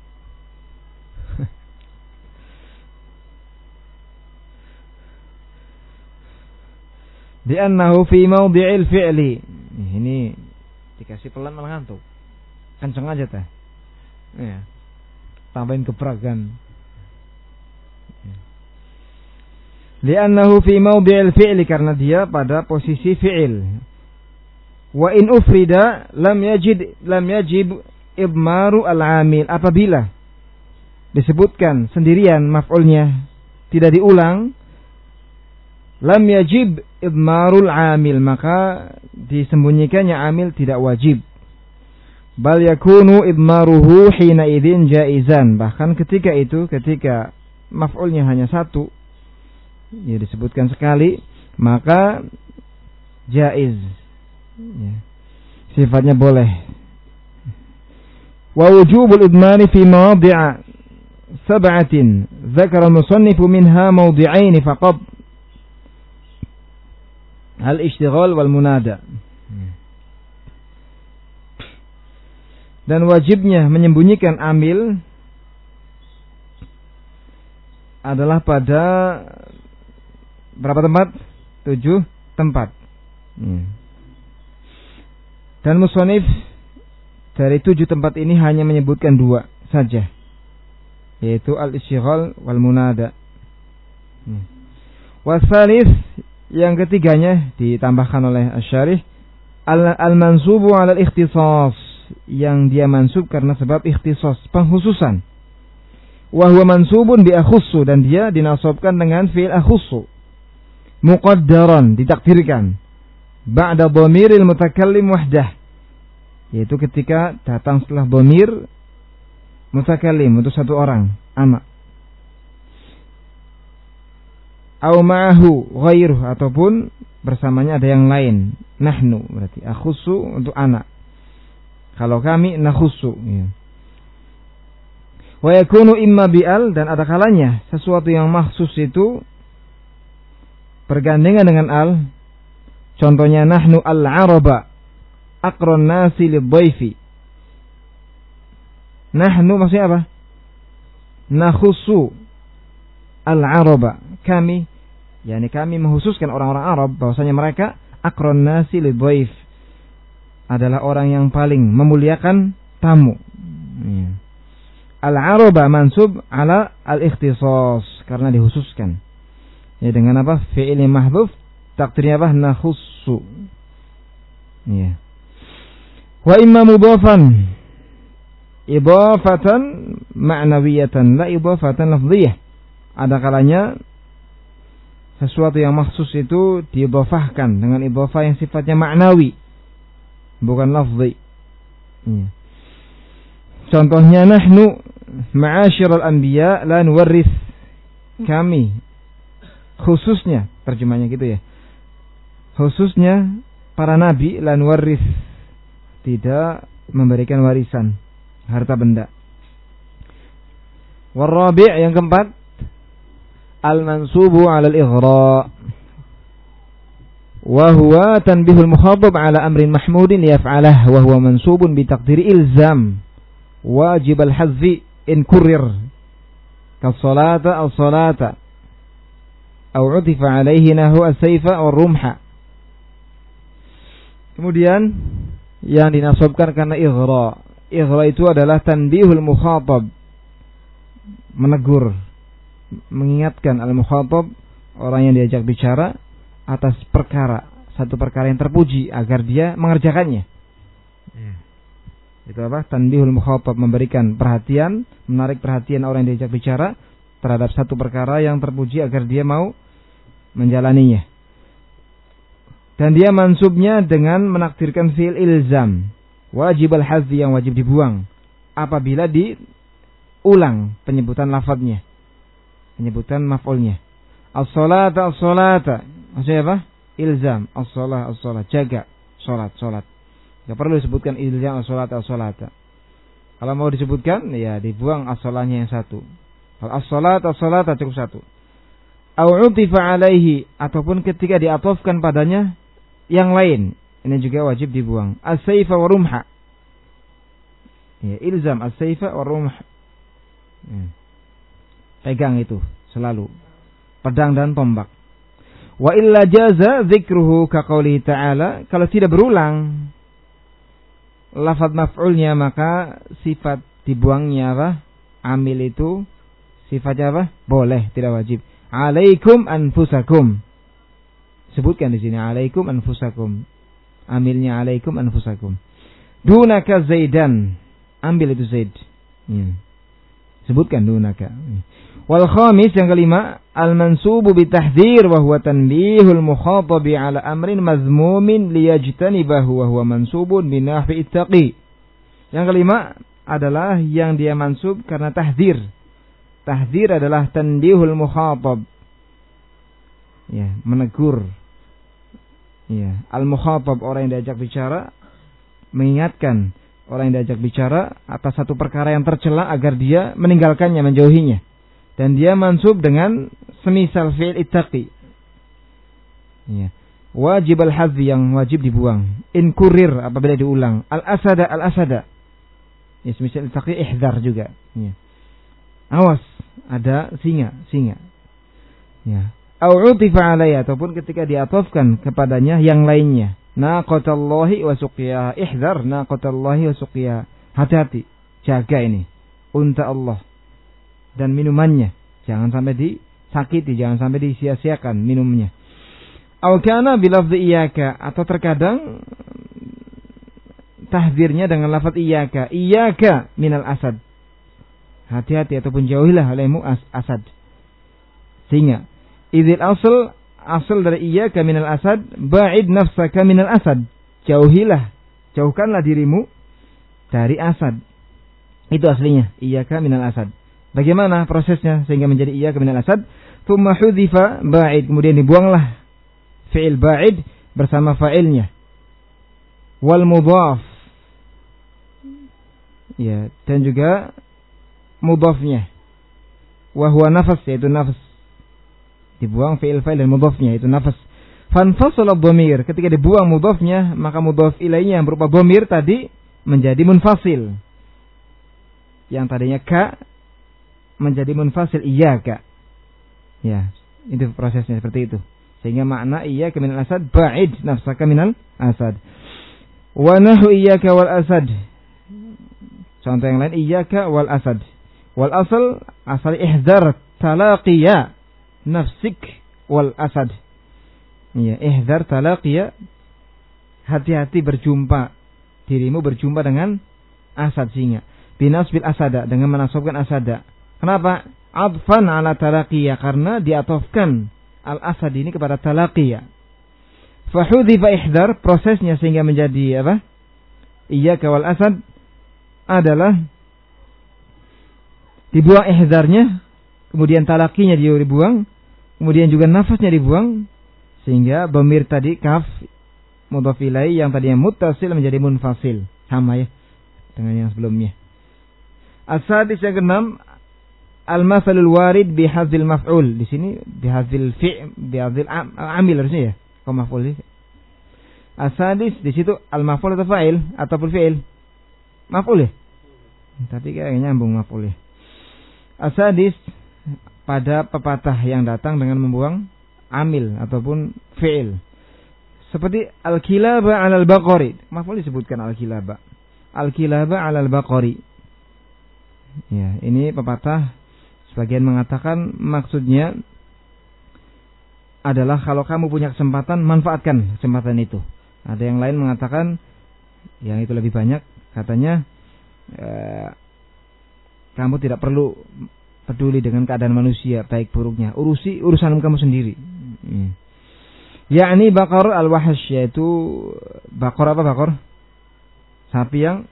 Li'annahu fi mawdi'il fi'li. Ini dikasih pelan malah ngantuk. Kenceng aja teh. Ya. Tambahin kepragan. Li'annahu fi mawdi'il fi'li, karena dia pada posisi fi'il. Wa in ufrida lam yajid lam yajib ibmaru al-amil. Apabila disebutkan sendirian maf'ulnya, tidak diulang, lam yajib ibmarul amil, maka disembunyikannya amil tidak wajib. Bal yakunu idmaruhu hina idzin jaizan. Bahkan ketika itu, ketika maf'ulnya hanya satu, ya disebutkan sekali, maka jaiz. Ya. Sifatnya boleh. Wa wujubul idmari fi mawdi'a sab'atin. Dzakara al-musannifu minha mawdi'ain faqad. Al-ishtighal wal munada. Dan wajibnya menyembunyikan amil adalah pada berapa tempat? Tujuh tempat. Hmm. Dan musonif dari tujuh tempat ini hanya menyebutkan dua saja, yaitu al-ishtighal wal munada. Hmm. Wasalis, yang ketiganya ditambahkan oleh asy-syarih, al-mansubu 'ala al-ikhtisas, yang dia mansub karena sebab ikhtisas, pengkhususan. Wa huwa mansubun bi akhussu, dan dia dinasabkan dengan fi'il akhussu. Muqaddaran, ditakdirkan. Ba'da dhamiril mutakallim wahdah, yaitu ketika datang setelah dhamir mutakallim untuk satu orang, ana. Au ma'ahu ghairuh, ataupun bersamanya ada yang lain, nahnu, berarti akhussu untuk ana. Kalau kami nakhussu, ya. Wa yakunu imma bi'al, dan ada kalanya sesuatu yang mahsus itu bergandengan dengan al. Contohnya nahnu al-araba aqran nasi lidhaifi. Nahnu maksudnya apa? Nakhussu al-araba, kami, yakni kami menghususkan orang-orang Arab bahwasanya mereka aqran nasi lidhaif, adalah orang yang paling memuliakan tamu. Ya. Al-araba mansub ala al-ikhtisas, karena dihususkan. Ya, dengan apa? Fi'il mahdhuf, takdirnya apa? Nakhussu. Ya. Wa imma mudhafan idhafatan ma'nawiyatan la idhafatan lafdhiyah. Ada kalanya sesuatu yang maksus itu diidhafahkan dengan idhafah yang sifatnya maknawi, bukan lafzi. Ya. Contohnya nahnu ma'asyiral anbiya la nuwarris, kami khususnya, terjemahnya gitu ya, khususnya para nabi, la nuwarris, tidak memberikan warisan harta benda. Warabi', yang keempat, al-mansubu 'ala al-ighra, wa huwa tanbihul mukhatab 'ala amrin mahmudin liyaf'alah, wa huwa mansubun bi taqdiri ilzam wajib al-hazzi in kurrir kas-salata as-salata aw 'utifa 'alaihi nahu as-sayfa war-rumha. Kemudian yang dinasabkan karena ighra. Ighra itu adalah tanbihul mukhatab, menegur, mengingatkan al-mukhatab, orang yang diajak bicara, atas perkara, satu perkara yang terpuji, agar dia mengerjakannya. Ya. Itu apa? Tanbihul mukhatab, memberikan perhatian, menarik perhatian orang yang diajak bicara terhadap satu perkara yang terpuji agar dia mau menjalaninya. Dan dia mansubnya dengan menakdirkan fi'il ilzam, wajib al-hazzi, yang wajib dibuang apabila diulang penyebutan lafadznya, penyebutan maf'ulnya. As-salata as-salata, maksudnya apa? Ilzam, as-salah as-salah, jaga salat salat. Enggak perlu disebutkan ilzam as-salata as-salata. Kalau mau disebutkan, ya dibuang as-salahnya yang satu. Kalau as-salata as-salata cukup satu. Au 'utifa 'alaihi, ataupun ketika diatofkan padanya yang lain, ini juga wajib dibuang. As-sayfa wa rumha. Ya, ilzam as-sayfa wa rumha. Ya. Pegang itu selalu, pedang dan tombak. Wa illa jaza dzikruhu ka qouli ta'ala, kalau tidak berulang lafaz maf'ulnya, maka sifat dibuangnya apa? Amil itu sifatnya apa? Boleh, tidak wajib. Alaikum anfusakum. Sebutkan di sini alaikum anfusakum. Amilnya alaikum anfusakum. Dunaka zaidan. Ambil itu zaid. Ya. Sebutkan dunaka. Wal khamis, yang kelima, al-mansubu bitahdhir wa huwa tanbihul mukhatabi ala amrin mazmumin liyajtanibahu wa huwa mansubun binahwi ittaqi. Yang kelima adalah yang dia mansub karena tahdzir. Tahdzir adalah tandihul mukhatab. Ya, menegur. Ya, al-mukhatab orang yang diajak bicara, mengingatkan orang yang diajak bicara atas satu perkara yang tercela agar dia meninggalkannya, menjauhinya. Dan dia mansub dengan semisal fi'il ittaqi. Ya. Wajib al-hadzi yang wajib dibuang. In kurir apabila diulang. Al-asada al-asada. Ya, semisal ittaqi ihdar juga. Ya. Awas, ada singa, singa. Ya. Au utifa alayya ataupun ketika diatofkan kepadanya yang lainnya. Naqatallahi wa suqiyaha. Ihdar naqatallahi wa suqiyaha. Hati-hati, jaga ini unta Allah dan minumannya. Jangan sampai disakiti, jangan sampai disia-siakan minumnya. Aw kana bilafzi iyyaka atau terkadang tahdzirnya dengan lafaz iyyaka. Iyyaka minal asad. Hati-hati ataupun jauhilah olehmu as asad. Sehingga idzil asl asal dari iyyaka minal asad, ba'id nafsaka minal asad. Jauhilah, jauhkanlah dirimu dari asad. Itu aslinya, iyyaka minal asad. Bagaimana prosesnya sehingga menjadi iyyaka minal asad? Tsumma hudhifa ba'id, kemudian dibuanglah fi'il ba'id bersama fa'ilnya. Wal mudhaf. Ya, dan juga mudhafnya. Wa huwa nafas, yaitu nafas. Dibuang fi'il fa'il dan mudhafnya, yaitu nafas. Fanfasala dhamir, ketika dibuang mudhafnya, maka mudhaf ilainya yang berupa dhamir tadi menjadi munfasil. Yang tadinya ka menjadi munfasil iyyaka. Ya, itu prosesnya seperti itu. Sehingga makna iyyaka minal asad, ba'id nafsaka minal asad. Wa nahu iyyaka wal asad. Contoh yang lain, iyyaka wal asad. Wal asal asal ihdar talaqiya nafsik wal asad. Ya, ihdar talaqiya, hati-hati berjumpa, dirimu berjumpa dengan asad singa. Binasbil asada, dengan menasabkan asada. Kenapa? Adfan ala talaqiya, karena diatofkan al-asad ini kepada talaqiya. Fahudhifa ihdar, prosesnya sehingga menjadi apa? Iyyaka wal asad adalah dibuang ihdarnya, kemudian talaqinya dibuang, kemudian juga nafasnya dibuang, sehingga dhamir tadi kaf mudhaf ilaihi yang tadinya muttasil menjadi munfasil. Sama ya dengan yang sebelumnya. As-sadis yang keenam, al-mathalul warid bihadzil maf'ul. Di sini bihadzil fi' bihadzil amil harusnya ya. Kok maf'ul sih? As-sadis di situ al-maf'ul atau fa'il ataupun fi'il? Maf'ul ya? Tapi kayaknya nyambung maf'ul ya. As-sadis pada pepatah yang datang dengan membuang amil ataupun fi'il. Seperti al-kilaba 'alal baqari. Maf'ul disebutkan al-kilaba. Al-kilaba 'alal baqari. Ya, ini pepatah sebagian mengatakan maksudnya adalah kalau kamu punya kesempatan, manfaatkan kesempatan itu. Ada yang lain mengatakan yang itu lebih banyak, katanya eh, kamu tidak perlu peduli dengan keadaan manusia baik buruknya, urusi urusan kamu sendiri. Ya. Yakni bakar al-wahsh, yaitu bakar apa bakar? Sapi yang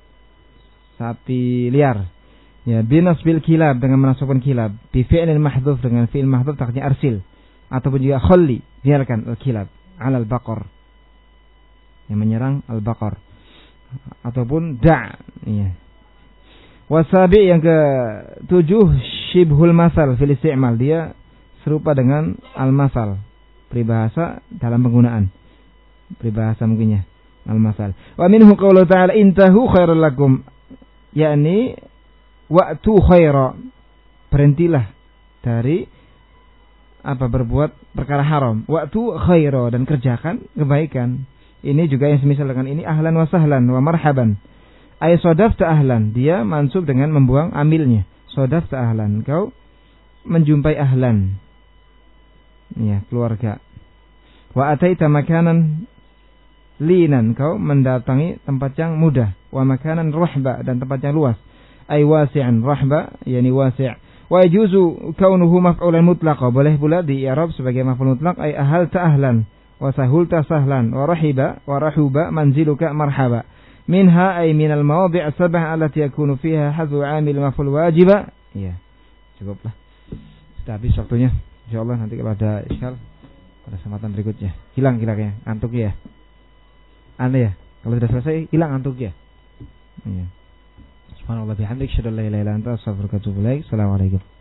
sapi liar. Ya, binasbil kilab, dengan menasabkan kilab, bi fi'lin mahdhuf, dengan fi'il mahdhuf takdirnya arsil, ataupun juga khalli, biarkan al-kilab 'ala al-baqar, yang menyerang al-baqar, ataupun da'. Ya. Wasabi yang ketujuh, shibhul masal fil isti'mal, dia serupa dengan al-masal, peribahasa dalam penggunaan, peribahasa mungkinnya al-masal. Wa minhu qaulu ta'ala intahu khairul lakum, yakni wa'tu khaira, berhentilah dari apa berbuat perkara haram. Wa'tu khaira, dan kerjakan kebaikan. Ini juga yang semisal dengan ini, ahlan wa sahlan wa marhaban. Ay sodafta ahlan, dia mansub dengan membuang amilnya. Sodafta ahlan, kau menjumpai ahlan, ya, keluarga. Wa ataita makanan linan, kau mendatangi tempat yang mudah. Wa makanan rahba, dan tempat yang luas. Ay wasi'an, rahba yani wasi'. Wa yajuzu kaunuhu maf'ulan mutlaqa, boleh pula di i'rab sebagai maf'ul mutlaq, ay ahalta ahlan wa sahulta sahlan wa rahiba wa rahuba manziluka marhaba. minha ay minal mawadhi' as-sab'ah allati yakunu fiha hadhu 'amil maf'ul wajiba. Iya. Cukuplah. Sudah habis waktunya. Insyaallah nanti kalau ada iskal pada kesempatan berikutnya. Hilang hilangnya, antuk ya. Aneh ya. Kalau sudah selesai hilang antuk ya. Iya. Subhanallah bihamdihi asyhadu an la ilaha illa anta astaghfiruka wa atubu ilaik. Assalamualaikum.